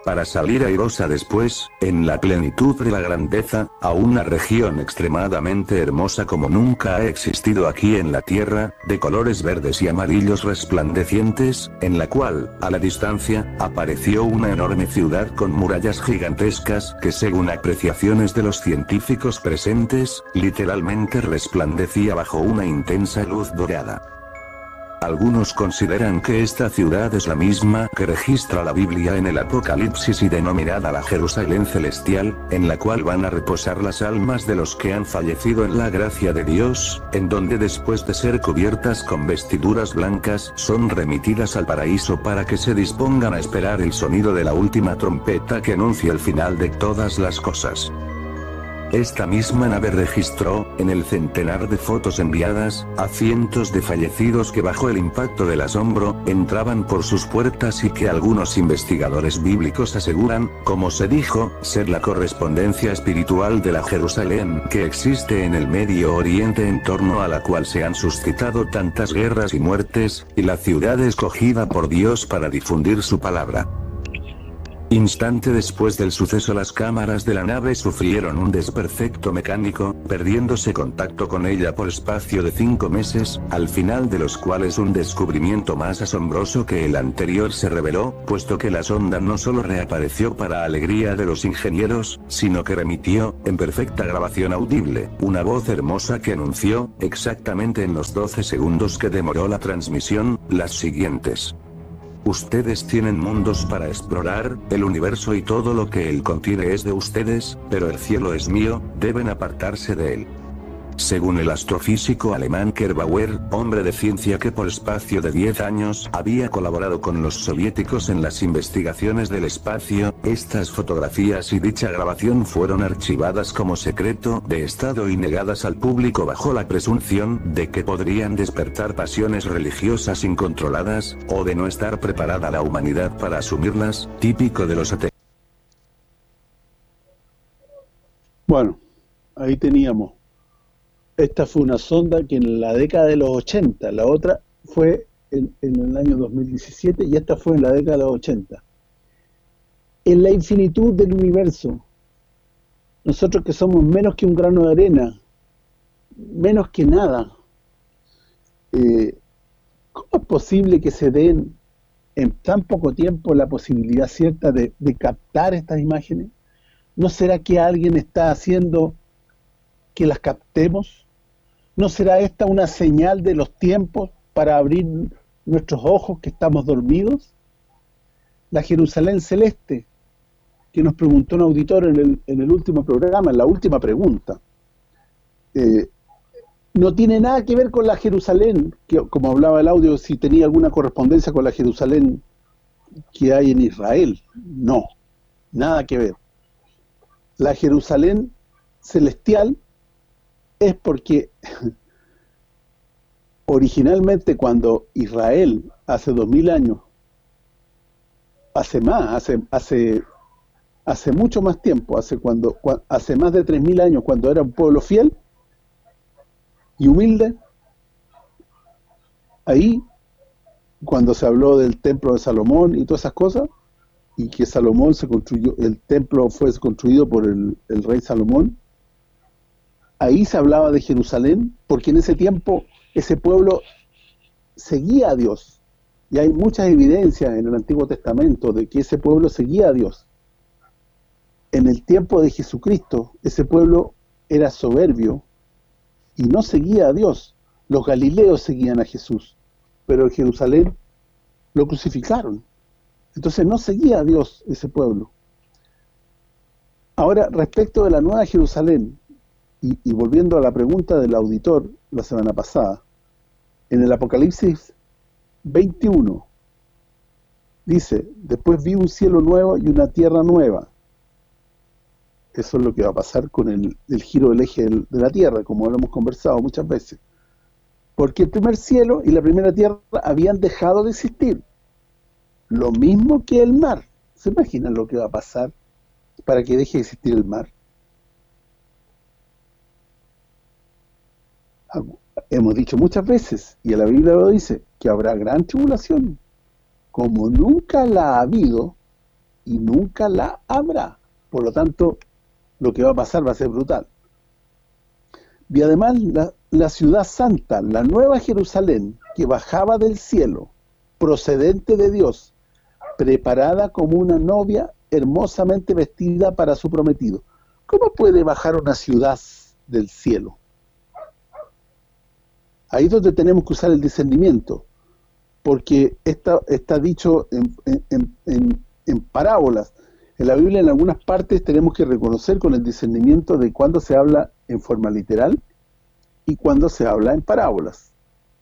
para salir airosa después, en la plenitud de la grandeza, a una región extremadamente hermosa como nunca ha existido aquí en la tierra, de colores verdes y amarillos resplandecientes, en la cual, a la distancia, apareció una enorme ciudad con murallas gigantescas que según apreciaciones de los científicos presentes, literalmente resplandecía bajo una intensa luz dorada. Algunos consideran que esta ciudad es la misma que registra la Biblia en el Apocalipsis y denominada la Jerusalén Celestial, en la cual van a reposar las almas de los que han fallecido en la gracia de Dios, en donde después de ser cubiertas con vestiduras blancas son remitidas al paraíso para que se dispongan a esperar el sonido de la última trompeta que anuncia el final de todas las cosas. Esta misma nave registró, en el centenar de fotos enviadas, a cientos de fallecidos que bajo el impacto del asombro, entraban por sus puertas y que algunos investigadores bíblicos aseguran, como se dijo, ser la correspondencia espiritual de la Jerusalén que existe en el Medio Oriente en torno a la cual se han suscitado tantas guerras y muertes, y la ciudad escogida por Dios para difundir su palabra. Instante después del suceso las cámaras de la nave sufrieron un desperfecto mecánico, perdiéndose contacto con ella por espacio de 5 meses, al final de los cuales un descubrimiento más asombroso que el anterior se reveló, puesto que la sonda no solo reapareció para alegría de los ingenieros, sino que remitió, en perfecta grabación audible, una voz hermosa que anunció, exactamente en los 12 segundos que demoró la transmisión, las siguientes. Ustedes tienen mundos para explorar, el universo y todo lo que él contiene es de ustedes, pero el cielo es mío, deben apartarse de él. Según el astrofísico alemán Kurt Bauer, hombre de ciencia que por espacio de 10 años había colaborado con los soviéticos en las investigaciones del espacio, estas fotografías y dicha grabación fueron archivadas como secreto de Estado y negadas al público bajo la presunción de que podrían despertar pasiones religiosas incontroladas, o de no estar preparada la humanidad para asumirlas, típico de los ateos. Bueno, ahí teníamos. Esta fue una sonda que en la década de los 80, la otra fue en el año 2017 y esta fue en la década de los 80. En la infinitud del universo, nosotros que somos menos que un grano de arena, menos que nada, ¿cómo es posible que se den en tan poco tiempo la posibilidad cierta de captar estas imágenes? ¿No será que alguien está haciendo que las captemos? ¿No será esta una señal de los tiempos para abrir nuestros ojos que estamos dormidos? La Jerusalén celeste, que nos preguntó un auditor en el último programa, en la última pregunta, no tiene nada que ver con la Jerusalén, que como hablaba el audio, si tenía alguna correspondencia con la Jerusalén que hay en Israel. No, nada que ver. La Jerusalén celestial es porque originalmente cuando Israel, hace 2000 años, hace mucho más tiempo, hace más de 3000 años, cuando era un pueblo fiel y humilde, ahí, cuando se habló del templo de Salomón y todas esas cosas, y que Salomón se construyó, el templo fue construido por el rey Salomón, ahí se hablaba de Jerusalén, porque en ese tiempo ese pueblo seguía a Dios. Y hay muchas evidencias en el Antiguo Testamento de que ese pueblo seguía a Dios. En el tiempo de Jesucristo, ese pueblo era soberbio y no seguía a Dios. Los galileos seguían a Jesús, pero en Jerusalén lo crucificaron. Entonces no seguía a Dios ese pueblo. Ahora, respecto de la Nueva Jerusalén, y volviendo a la pregunta del auditor la semana pasada, en el Apocalipsis 21 dice: después vi un cielo nuevo y una tierra nueva. Eso es lo que va a pasar con el giro del eje de la tierra, como lo hemos conversado muchas veces. Porque el primer cielo y la primera tierra habían dejado de existir. Lo mismo que el mar. ¿Se imaginan lo que va a pasar para que deje de existir el mar? Hemos dicho muchas veces, y en la Biblia lo dice, que habrá gran tribulación, como nunca la ha habido y nunca la habrá. Por lo tanto, lo que va a pasar va a ser brutal. Y además, la ciudad santa, la nueva Jerusalén, que bajaba del cielo, procedente de Dios, preparada como una novia hermosamente vestida para su prometido. ¿Cómo puede bajar una ciudad del cielo? Ahí es donde tenemos que usar el discernimiento, porque está dicho en parábolas. En la Biblia, en algunas partes, tenemos que reconocer con el discernimiento de cuándo se habla en forma literal y cuándo se habla en parábolas.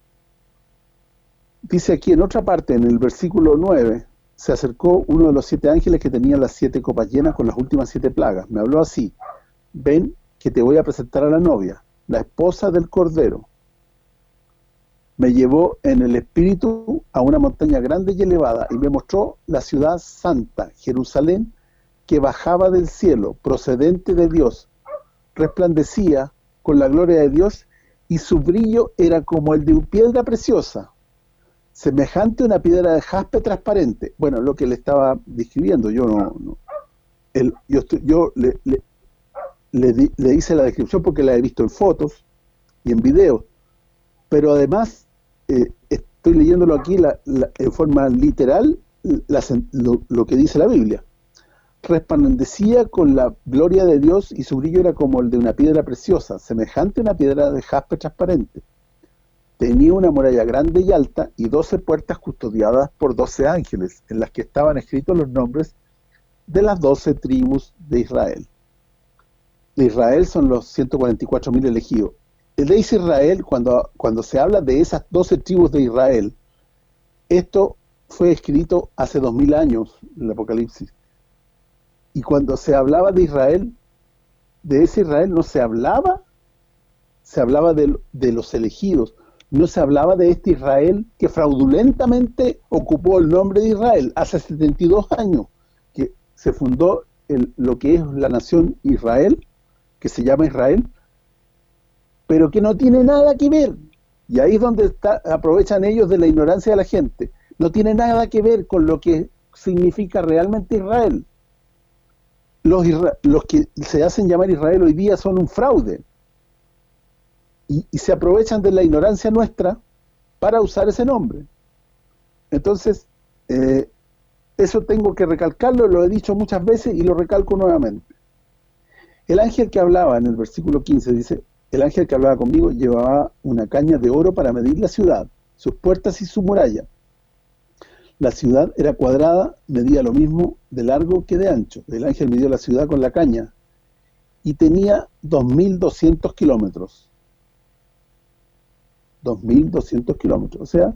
Dice aquí en otra parte, en el versículo 9, se acercó uno de los 7 ángeles que tenía las 7 copas llenas con las últimas 7 plagas. Me habló así: ven que te voy a presentar a la novia, la esposa del Cordero. Me llevó en el espíritu a una montaña grande y elevada, y me mostró la ciudad santa, Jerusalén, que bajaba del cielo, procedente de Dios. Resplandecía con la gloria de Dios, y su brillo era como el de una piedra preciosa, semejante a una piedra de jaspe transparente. Bueno, lo que le estaba describiendo, yo le hice la descripción porque la he visto en fotos y en videos, pero además estoy leyéndolo aquí en forma literal, lo que dice la Biblia. Resplandecía con la gloria de Dios, y su brillo era como el de una piedra preciosa, semejante a una piedra de jaspe transparente. Tenía una muralla grande y alta, y 12 puertas custodiadas por 12 ángeles, en las que estaban escritos los nombres de las 12 tribus de Israel. De Israel son los 144.000 elegidos. El de Israel, cuando se habla de esas 12 tribus de Israel, esto fue escrito hace 2000 años, en el Apocalipsis. Y cuando se hablaba de Israel, de ese Israel no se hablaba, se hablaba de los elegidos. No se hablaba de este Israel que fraudulentamente ocupó el nombre de Israel hace 72 años, que se fundó lo que es la nación Israel, que se llama Israel, pero que no tiene nada que ver. Y ahí es donde aprovechan ellos de la ignorancia de la gente. No tiene nada que ver con lo que significa realmente Israel. Los que se hacen llamar Israel hoy día son un fraude. Y se aprovechan de la ignorancia nuestra para usar ese nombre. Entonces, eso tengo que recalcarlo, lo he dicho muchas veces y lo recalco nuevamente. El ángel que hablaba en el versículo 15 dice: el ángel que hablaba conmigo llevaba una caña de oro para medir la ciudad, sus puertas y su muralla. La ciudad era cuadrada, medía lo mismo de largo que de ancho. El ángel midió la ciudad con la caña y tenía 2.200 kilómetros. 2.200 kilómetros, o sea,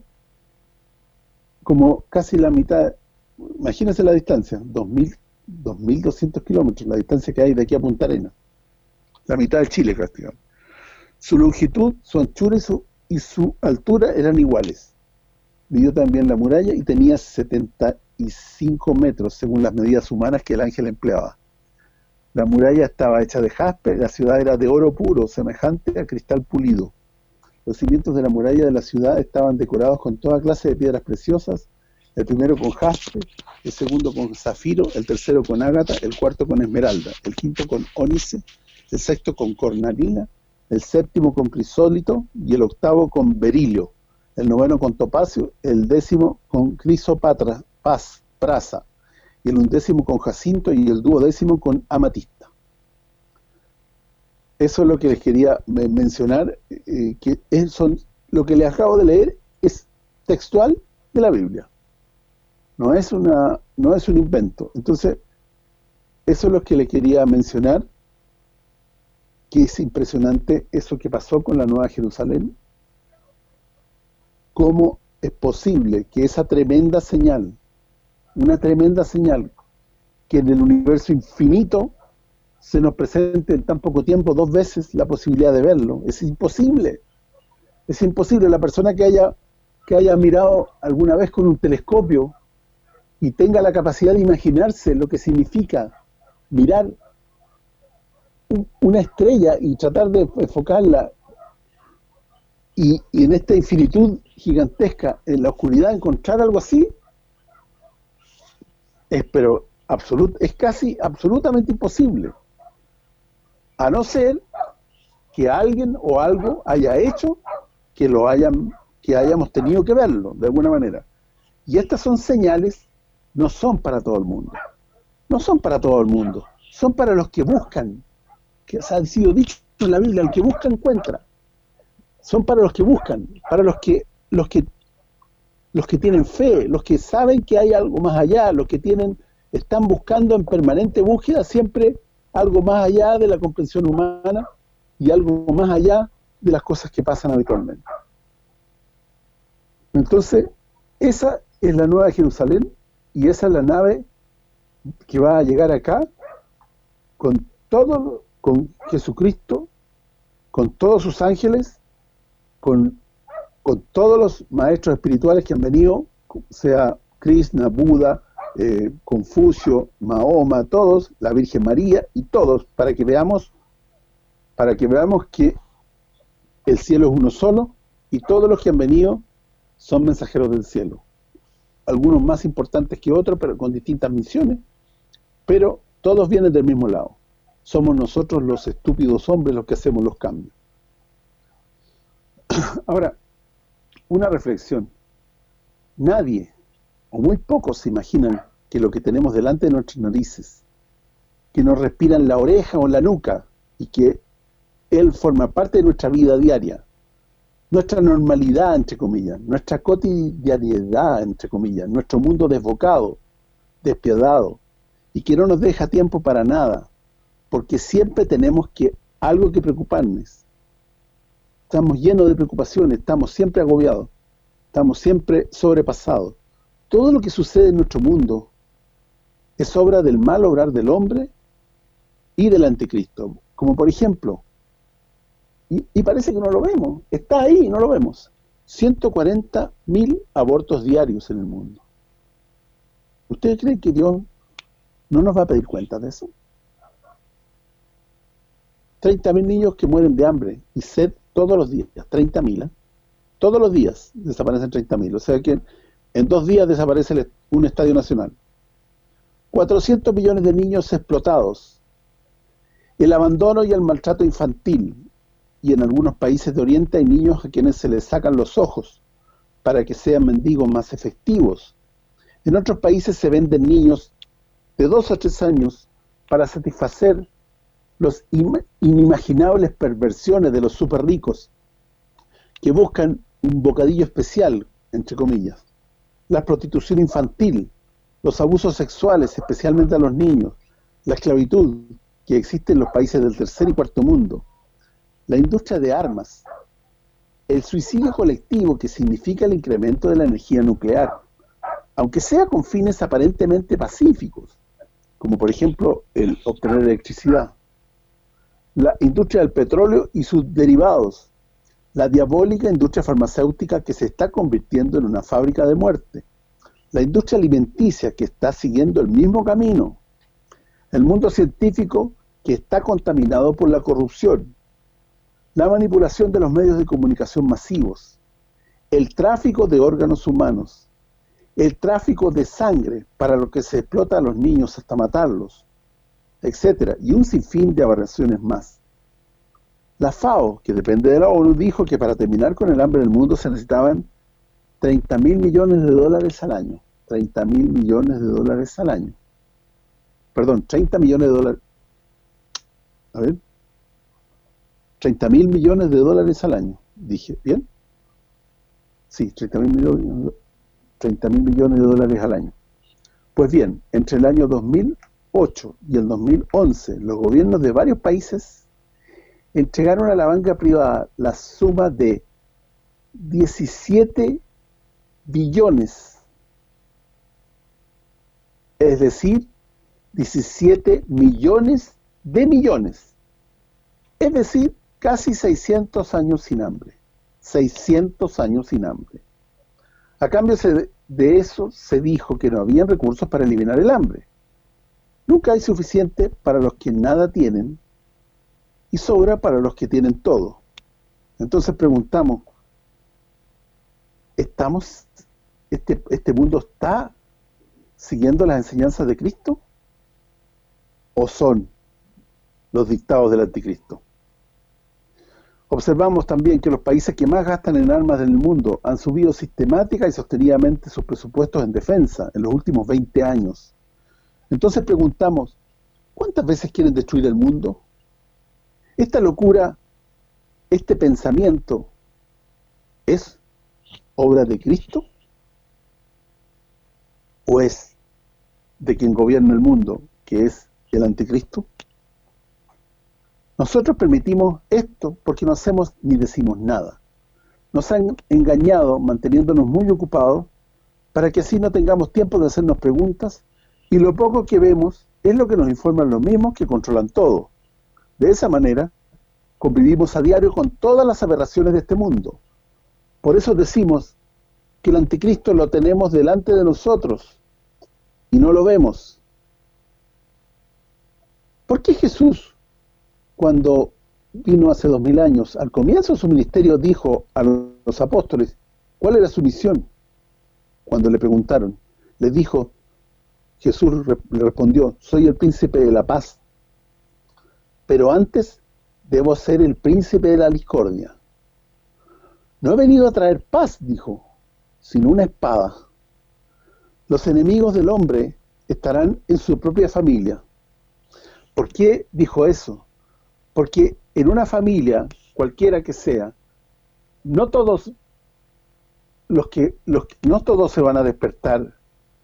como casi la mitad. Imagínense la distancia, 2.200 kilómetros, la distancia que hay de aquí a Punta Arenas, la mitad de Chile prácticamente. Su longitud, su anchura y su altura eran iguales. Midió también la muralla y tenía 75 metros, según las medidas humanas que el ángel empleaba. La muralla estaba hecha de jaspe, la ciudad era de oro puro, semejante a cristal pulido. Los cimientos de la muralla de la ciudad estaban decorados con toda clase de piedras preciosas, el primero con jaspe, el segundo con zafiro, el tercero con ágata, el cuarto con esmeralda, el quinto con ónice, el sexto con cornalina, el séptimo con crisólito y el octavo con berilio, el noveno con topacio, el décimo con crisopatra, prasa, y el undécimo con jacinto y el duodécimo con amatista. Eso es lo que les quería mencionar, lo que les acabo de leer es textual de la Biblia. No es un invento. Entonces, eso es lo que les quería mencionar, que es impresionante eso que pasó con la Nueva Jerusalén. ¿Cómo es posible que esa tremenda señal, una tremenda señal, que en el universo infinito se nos presente en tan poco tiempo 2 veces la posibilidad de verlo? Es imposible. Es imposible. La persona que haya mirado alguna vez con un telescopio y tenga la capacidad de imaginarse lo que significa mirar una estrella y tratar de enfocarla, y en esta infinitud gigantesca, en la oscuridad, encontrar algo así, es pero es casi absolutamente imposible, a no ser que alguien o algo haya hecho que hayamos tenido que verlo de alguna manera. Y estas son señales, no son para todo el mundo. No son para todo el mundo, son para los que buscan, que ha sido dicho en la Biblia, el que busca encuentra. Son para los que buscan, para los que tienen fe, los que saben que hay algo más allá, los que están buscando en permanente búsqueda siempre algo más allá de la comprensión humana y algo más allá de las cosas que pasan habitualmente. Entonces, esa es la Nueva Jerusalén y esa es la nave que va a llegar acá con Jesucristo, con todos sus ángeles, con todos los maestros espirituales que han venido, sea Krishna, Buda, Confucio, Mahoma, todos, la Virgen María y todos, para que veamos que el cielo es uno solo y todos los que han venido son mensajeros del cielo. Algunos más importantes que otros, pero con distintas misiones, pero todos vienen del mismo lado. Somos nosotros los estúpidos hombres los que hacemos los cambios. Ahora, una reflexión. Nadie, o muy pocos, se imaginan que lo que tenemos delante de nuestras narices, que nos respira en la oreja o en la nuca, y que Él forma parte de nuestra vida diaria, nuestra normalidad, entre comillas, nuestra cotidianidad, entre comillas, nuestro mundo desbocado, despiadado, y que no nos deja tiempo para nada, porque siempre tenemos algo que preocuparnos. Estamos llenos de preocupaciones, estamos siempre agobiados, estamos siempre sobrepasados. Todo lo que sucede en nuestro mundo es obra del mal obrar del hombre y del anticristo. Como por ejemplo, y parece que no lo vemos, está ahí, no lo vemos, 140.000 abortos diarios en el mundo. ¿Ustedes creen que Dios no nos va a pedir cuenta de eso? 30.000 niños que mueren de hambre y sed todos los días, 30.000, todos los días desaparecen 30.000, o sea que en 2 días desaparece un estadio nacional. 400 millones de niños explotados, el abandono y el maltrato infantil, y en algunos países de Oriente hay niños a quienes se les sacan los ojos para que sean mendigos más efectivos. En otros países se venden niños de 2 a 3 años para satisfacer las inimaginables perversiones de los super ricos que buscan un bocadillo especial, entre comillas. La prostitución infantil, los abusos sexuales, especialmente a los niños, la esclavitud que existe en los países del tercer y cuarto mundo, la industria de armas, el suicidio colectivo que significa el incremento de la energía nuclear, aunque sea con fines aparentemente pacíficos, como por ejemplo el obtener electricidad, la industria del petróleo y sus derivados, la diabólica industria farmacéutica que se está convirtiendo en una fábrica de muerte, la industria alimenticia que está siguiendo el mismo camino, el mundo científico que está contaminado por la corrupción, la manipulación de los medios de comunicación masivos, el tráfico de órganos humanos, el tráfico de sangre para lo que se explota a los niños hasta matarlos, etcétera, y un sinfín de aberraciones más. La FAO, que depende de la ONU, dijo que para terminar con el hambre del mundo se necesitaban 30.000 millones de dólares al año. 30.000 millones de dólares al año. Perdón, 30 millones de dólares. A ver. 30.000 millones de dólares al año. Dije, ¿bien? Sí, 30.000 millones de dólares al año. Pues bien, entre el año 2008 y el 2011, los gobiernos de varios países entregaron a la banca privada la suma de 17 billones, es decir, 17 millones de millones, es decir, casi 600 años sin hambre, 600 años sin hambre. A cambio de eso se dijo que no había recursos para eliminar el hambre. Nunca hay suficiente para los que nada tienen y sobra para los que tienen todo. Entonces preguntamos, ¿este mundo está siguiendo las enseñanzas de Cristo? o son los dictados del anticristo. Observamos también que los países que más gastan en armas del mundo han subido sistemática y sostenidamente sus presupuestos en defensa en los últimos 20 años. Entonces preguntamos, ¿cuántas veces quieren destruir el mundo? ¿Esta locura, este pensamiento, es obra de Cristo? ¿O es de quien gobierna el mundo, que es el anticristo? Nosotros permitimos esto porque no hacemos ni decimos nada. Nos han engañado manteniéndonos muy ocupados para que así no tengamos tiempo de hacernos preguntas, y lo poco que vemos es lo que nos informan los mismos que controlan todo. De esa manera, convivimos a diario con todas las aberraciones de este mundo. Por eso decimos que el anticristo lo tenemos delante de nosotros y no lo vemos. ¿Por qué Jesús, cuando vino hace 2000 años, al comienzo de su ministerio dijo a los apóstoles cuál era su misión? Cuando le preguntaron, les dijo, Jesús le respondió, soy el príncipe de la paz, pero antes debo ser el príncipe de la discordia. No he venido a traer paz, dijo, sino una espada. Los enemigos del hombre estarán en su propia familia. ¿Por qué dijo eso? Porque en una familia, cualquiera que sea, no todos se van a despertar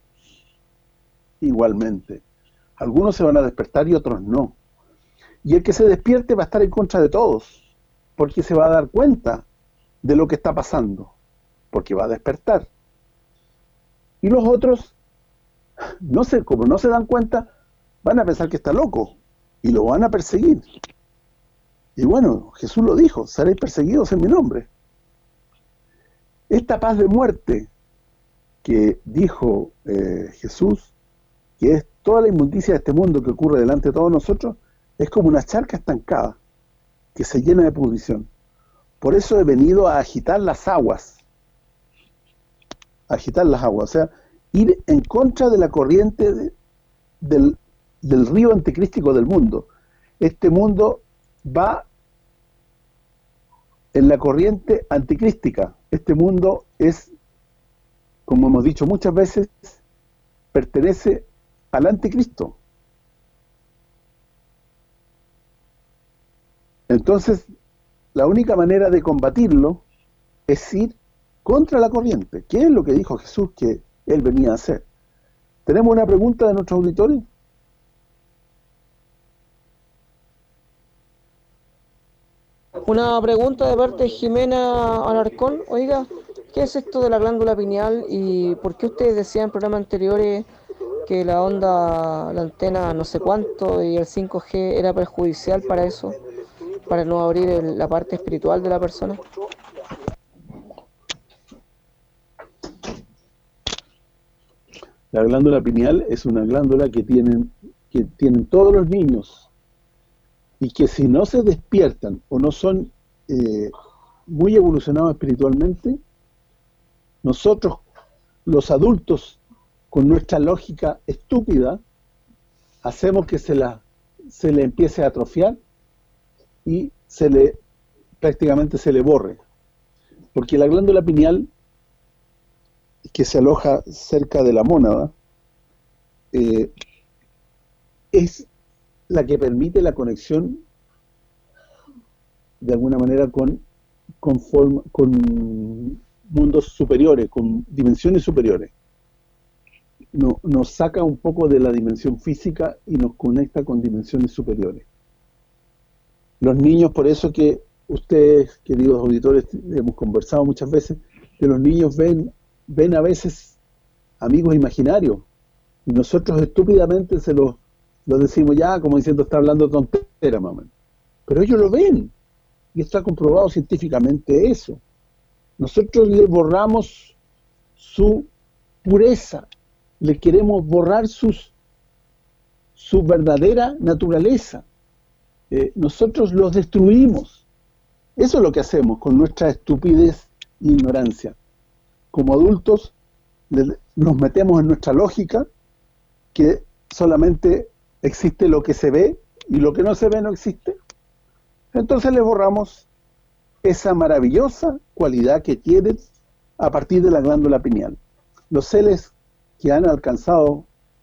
igualmente. Algunos se van a despertar y otros no. Y el que se despierte va a estar en contra de todos, porque se va a dar cuenta de lo que está pasando, porque va a despertar. Y los otros, como no se dan cuenta, van a pensar que está loco y lo van a perseguir. Y bueno, Jesús lo dijo, seréis perseguidos en mi nombre. Esta paz de muerte que dijo Jesús, que es toda la inmundicia de este mundo que ocurre delante de todos nosotros, es como una charca estancada que se llena de pudrición. Por eso he venido a agitar las aguas. O sea, ir en contra de la corriente del río anticrístico del mundo. Este mundo va en la corriente anticrística. Este mundo es, como hemos dicho muchas veces, pertenece al anticristo. Entonces, la única manera de combatirlo es ir contra la corriente, que es lo que dijo Jesús que Él venía a hacer. ¿Tenemos una pregunta de nuestros auditores? Una pregunta de parte de Jimena Alarcón. Oiga, ¿qué es esto de la glándula pineal y por qué ustedes decían en programas anteriores que la onda, la antena no sé cuánto y el 5G era perjudicial para eso, para no abrir la parte espiritual de la persona? La glándula pineal es una glándula que tienen todos los niños, y que si no se despiertan o no son muy evolucionados espiritualmente, nosotros, los adultos, con nuestra lógica estúpida, hacemos que se le empiece a atrofiar y prácticamente se le borre. Porque la glándula pineal, que se aloja cerca de la mónada, es la que permite la conexión de alguna manera con mundos superiores, con dimensiones superiores. Nos saca un poco de la dimensión física y nos conecta con dimensiones superiores. Los niños, por eso que ustedes, queridos auditores, hemos conversado muchas veces, que los niños ven a veces amigos imaginarios, y nosotros estúpidamente se los decimos ya, como diciendo, está hablando tontera, mamá. Pero ellos lo ven, y está comprobado científicamente eso. Nosotros le borramos su pureza, le queremos borrar su verdadera naturaleza. Nosotros los destruimos. Eso es lo que hacemos con nuestra estupidez e ignorancia. Como adultos nos metemos en nuestra lógica, que solamente existe lo que se ve y lo que no se ve no existe. Entonces le borramos esa maravillosa cualidad que tienen a partir de la glándula pineal. Los seres que han alcanzado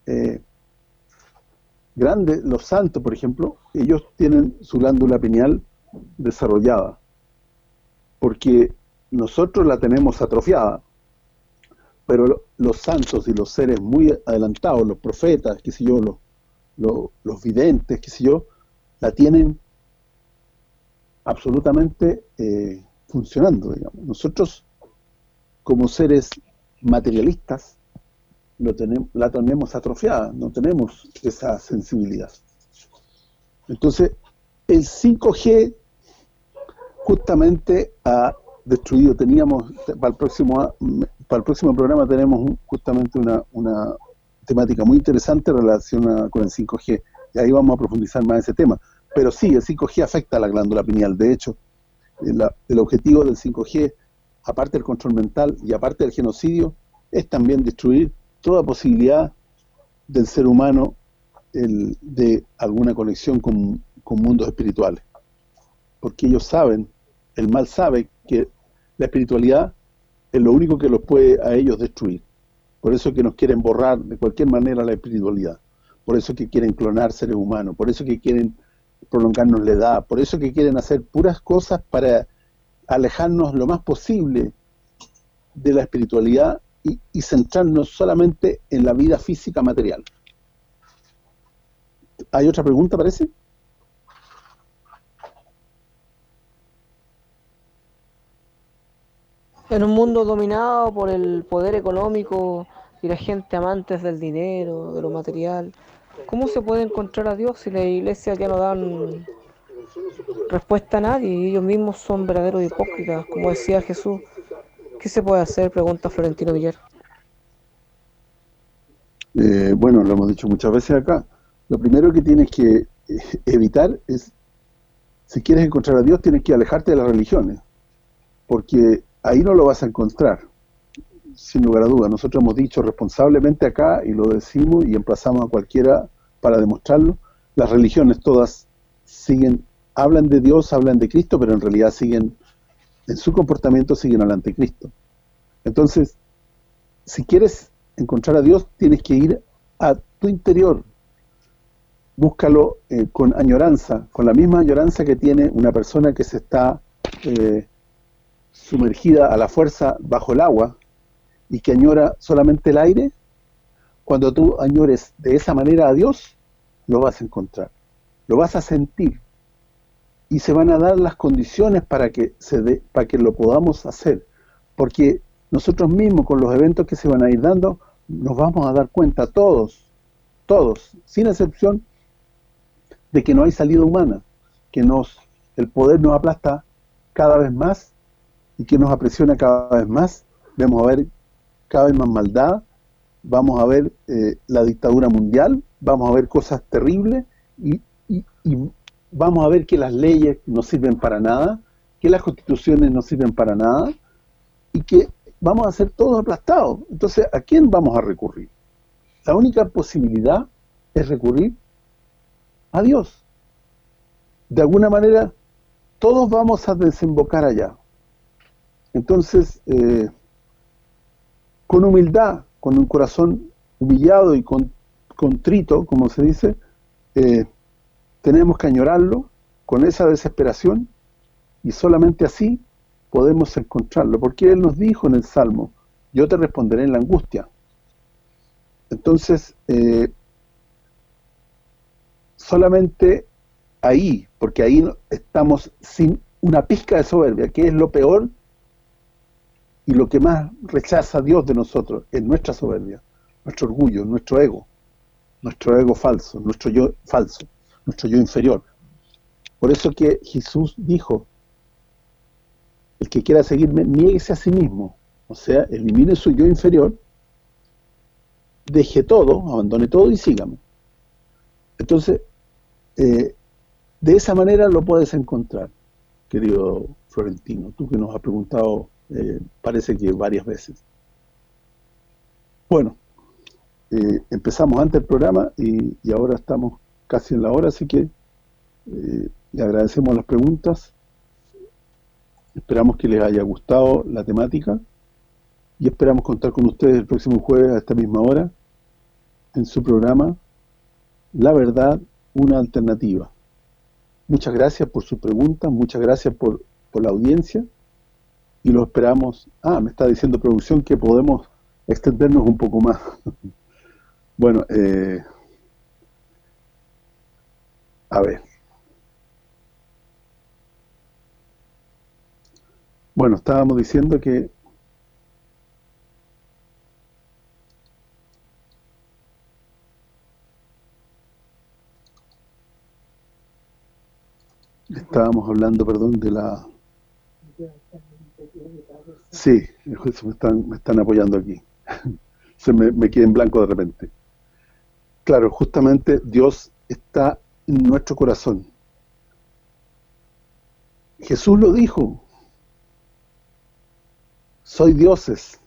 grandes, los santos, por ejemplo, ellos tienen su glándula pineal desarrollada, porque nosotros la tenemos atrofiada, pero los santos y los seres muy adelantados, los profetas, qué sé yo, los videntes, qué sé yo, la tienen absolutamente funcionando, digamos. Nosotros, como seres materialistas, la tenemos atrofiada, no tenemos esa sensibilidad. Entonces, el 5G justamente ha destruido, teníamos, para el próximo programa tenemos justamente una temática muy interesante relacionada con el 5G, y ahí vamos a profundizar más en ese tema. Pero sí, el 5G afecta a la glándula pineal. De hecho, el objetivo del 5G, aparte del control mental y aparte del genocidio, es también destruir toda posibilidad del ser humano de alguna conexión con mundos espirituales. Porque ellos saben, el mal sabe que la espiritualidad es lo único que los puede a ellos destruir. Por eso que nos quieren borrar de cualquier manera la espiritualidad. Por eso que quieren clonar seres humanos. Por eso que quieren prolongarnos la edad. Por eso que quieren hacer puras cosas para alejarnos lo más posible de la espiritualidad y centrarnos solamente en la vida física material. ¿Hay otra pregunta, parece? En un mundo dominado por el poder económico y la gente amantes del dinero, de lo material, ¿cómo se puede encontrar a Dios si las iglesias ya no dan respuesta a nadie y ellos mismos son verdaderos hipócritas, como decía Jesús? ¿Qué se puede hacer?, pregunta Florentino Villar. Bueno, lo hemos dicho muchas veces acá. Lo primero que tienes que evitar es, si quieres encontrar a Dios, tienes que alejarte de las religiones, porque ahí no lo vas a encontrar, sin lugar a dudas. Nosotros hemos dicho responsablemente acá, y lo decimos y emplazamos a cualquiera para demostrarlo, las religiones todas hablan de Dios, hablan de Cristo, pero en realidad en su comportamiento siguen al anticristo. Entonces, si quieres encontrar a Dios, tienes que ir a tu interior. Búscalo con añoranza, con la misma añoranza que tiene una persona que se está sumergida a la fuerza bajo el agua y que añora solamente el aire. Cuando tú añores de esa manera a Dios, lo vas a encontrar, lo vas a sentir, y se van a dar las condiciones para que lo podamos hacer, porque nosotros mismos, con los eventos que se van a ir dando, nos vamos a dar cuenta, todos, sin excepción, de que no hay salida humana, que el poder nos aplasta cada vez más y que nos aprisiona cada vez más. Vamos a ver cada vez más maldad, vamos a ver la dictadura mundial, vamos a ver cosas terribles y vamos a ver que las leyes no sirven para nada, que las constituciones no sirven para nada y que vamos a ser todos aplastados. Entonces, ¿a quién vamos a recurrir? La única posibilidad es recurrir a Dios. De alguna manera, todos vamos a desembocar allá. Entonces, con humildad, con un corazón humillado y contrito, como se dice, tenemos que añorarlo con esa desesperación, y solamente así podemos encontrarlo, porque Él nos dijo en el Salmo: yo te responderé en la angustia. Entonces, solamente ahí, porque ahí estamos sin una pizca de soberbia, que es lo peor y lo que más rechaza a Dios de nosotros, es nuestra soberbia, nuestro orgullo, nuestro ego falso, nuestro yo falso, nuestro yo inferior. Por eso que Jesús dijo: el que quiera seguirme, niéguese a sí mismo, o sea, elimine su yo inferior, deje todo, abandone todo y sígame. Entonces, de esa manera lo puedes encontrar, querido Florentino, tú que nos has preguntado, parece que varias veces. Bueno, empezamos antes el programa y ahora estamos casi en la hora, así que le agradecemos las preguntas. Esperamos que les haya gustado la temática y esperamos contar con ustedes el próximo jueves a esta misma hora en su programa La Verdad, una Alternativa. Muchas gracias por sus preguntas, muchas gracias por la audiencia y los esperamos. Me está diciendo producción que podemos extendernos un poco más. Bueno, a ver. Bueno, estábamos diciendo que estábamos hablando, perdón, de la... Sí, me están apoyando aquí. Me quedé en blanco de repente. Claro, justamente Dios está en nuestro corazón. Jesús lo dijo. Soy dioses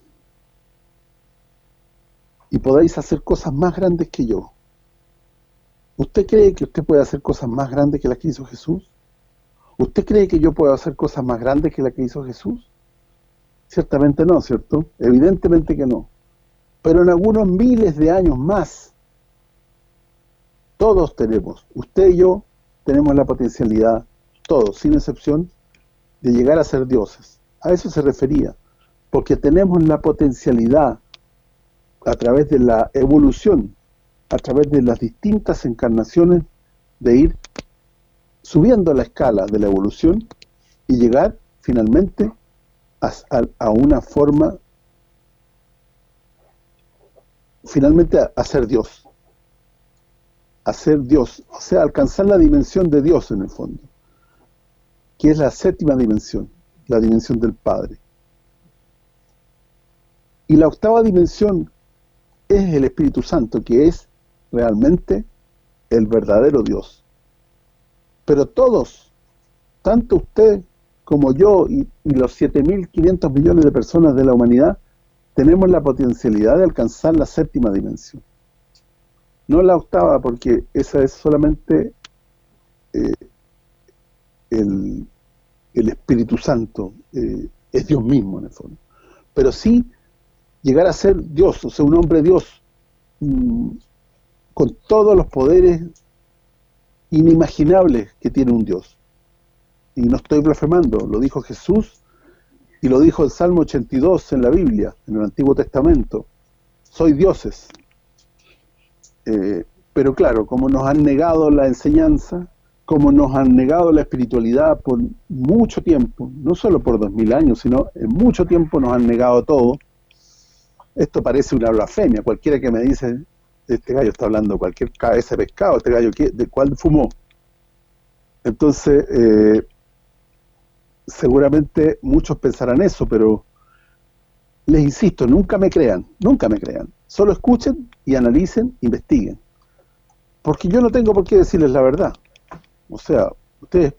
y podéis hacer cosas más grandes que yo. ¿Usted cree que usted puede hacer cosas más grandes que las que hizo Jesús? ¿Usted cree que yo puedo hacer cosas más grandes que las que hizo Jesús? Ciertamente no, ¿cierto? Evidentemente que no. Pero en algunos miles de años más, todos tenemos, usted y yo, tenemos la potencialidad, todos, sin excepción, de llegar a ser dioses. A eso se refería. Porque tenemos la potencialidad, a través de la evolución, a través de las distintas encarnaciones, de ir subiendo la escala de la evolución y llegar finalmente a una forma, finalmente a ser Dios. A ser Dios, o sea, alcanzar la dimensión de Dios en el fondo, que es la séptima dimensión, la dimensión del Padre. Y la octava dimensión es el Espíritu Santo, que es realmente el verdadero Dios. Pero todos, tanto usted como yo y los 7.500 millones de personas de la humanidad, tenemos la potencialidad de alcanzar la séptima dimensión. No la octava, porque esa es solamente el Espíritu Santo, es Dios mismo en el fondo. Pero sí llegar a ser Dios, o sea, un hombre Dios, con todos los poderes inimaginables que tiene un Dios. Y no estoy blasfemando, lo dijo Jesús y lo dijo el Salmo 82 en la Biblia, en el Antiguo Testamento. Soy dioses. Pero claro, como nos han negado la enseñanza, como nos han negado la espiritualidad por mucho tiempo, no solo por 2000 años, sino en mucho tiempo nos han negado todo. Esto parece una blasfemia. Cualquiera que me dice, este gallo está hablando cualquier cabeza de pescado, este gallo, ¿de cuál fumó? Entonces, seguramente muchos pensarán eso, pero les insisto, nunca me crean. Solo escuchen y analicen, investiguen. Porque yo no tengo por qué decirles la verdad. O sea, ustedes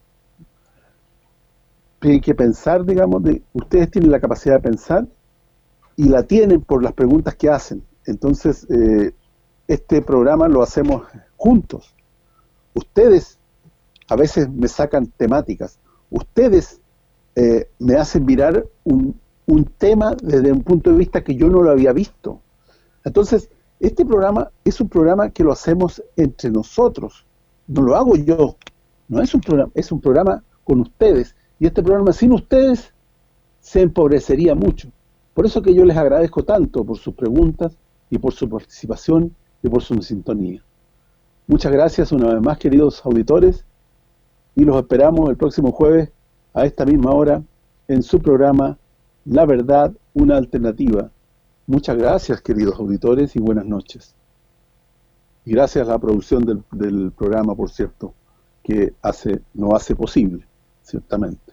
tienen que pensar, digamos, ustedes tienen la capacidad de pensar y la tienen por las preguntas que hacen. Entonces, este programa lo hacemos juntos. Ustedes a veces me sacan temáticas. Ustedes me hacen mirar un tema desde un punto de vista que yo no lo había visto. Entonces, este programa es un programa que lo hacemos entre nosotros. No lo hago yo. No es un programa, es un programa con ustedes. Y este programa sin ustedes se empobrecería mucho. Por eso que yo les agradezco tanto por sus preguntas y por su participación y por su sintonía. Muchas gracias una vez más, queridos auditores, y los esperamos el próximo jueves a esta misma hora en su programa La Verdad, una Alternativa. Muchas gracias, queridos auditores, y buenas noches. Y gracias a la producción del programa, por cierto, que lo hace posible, ciertamente.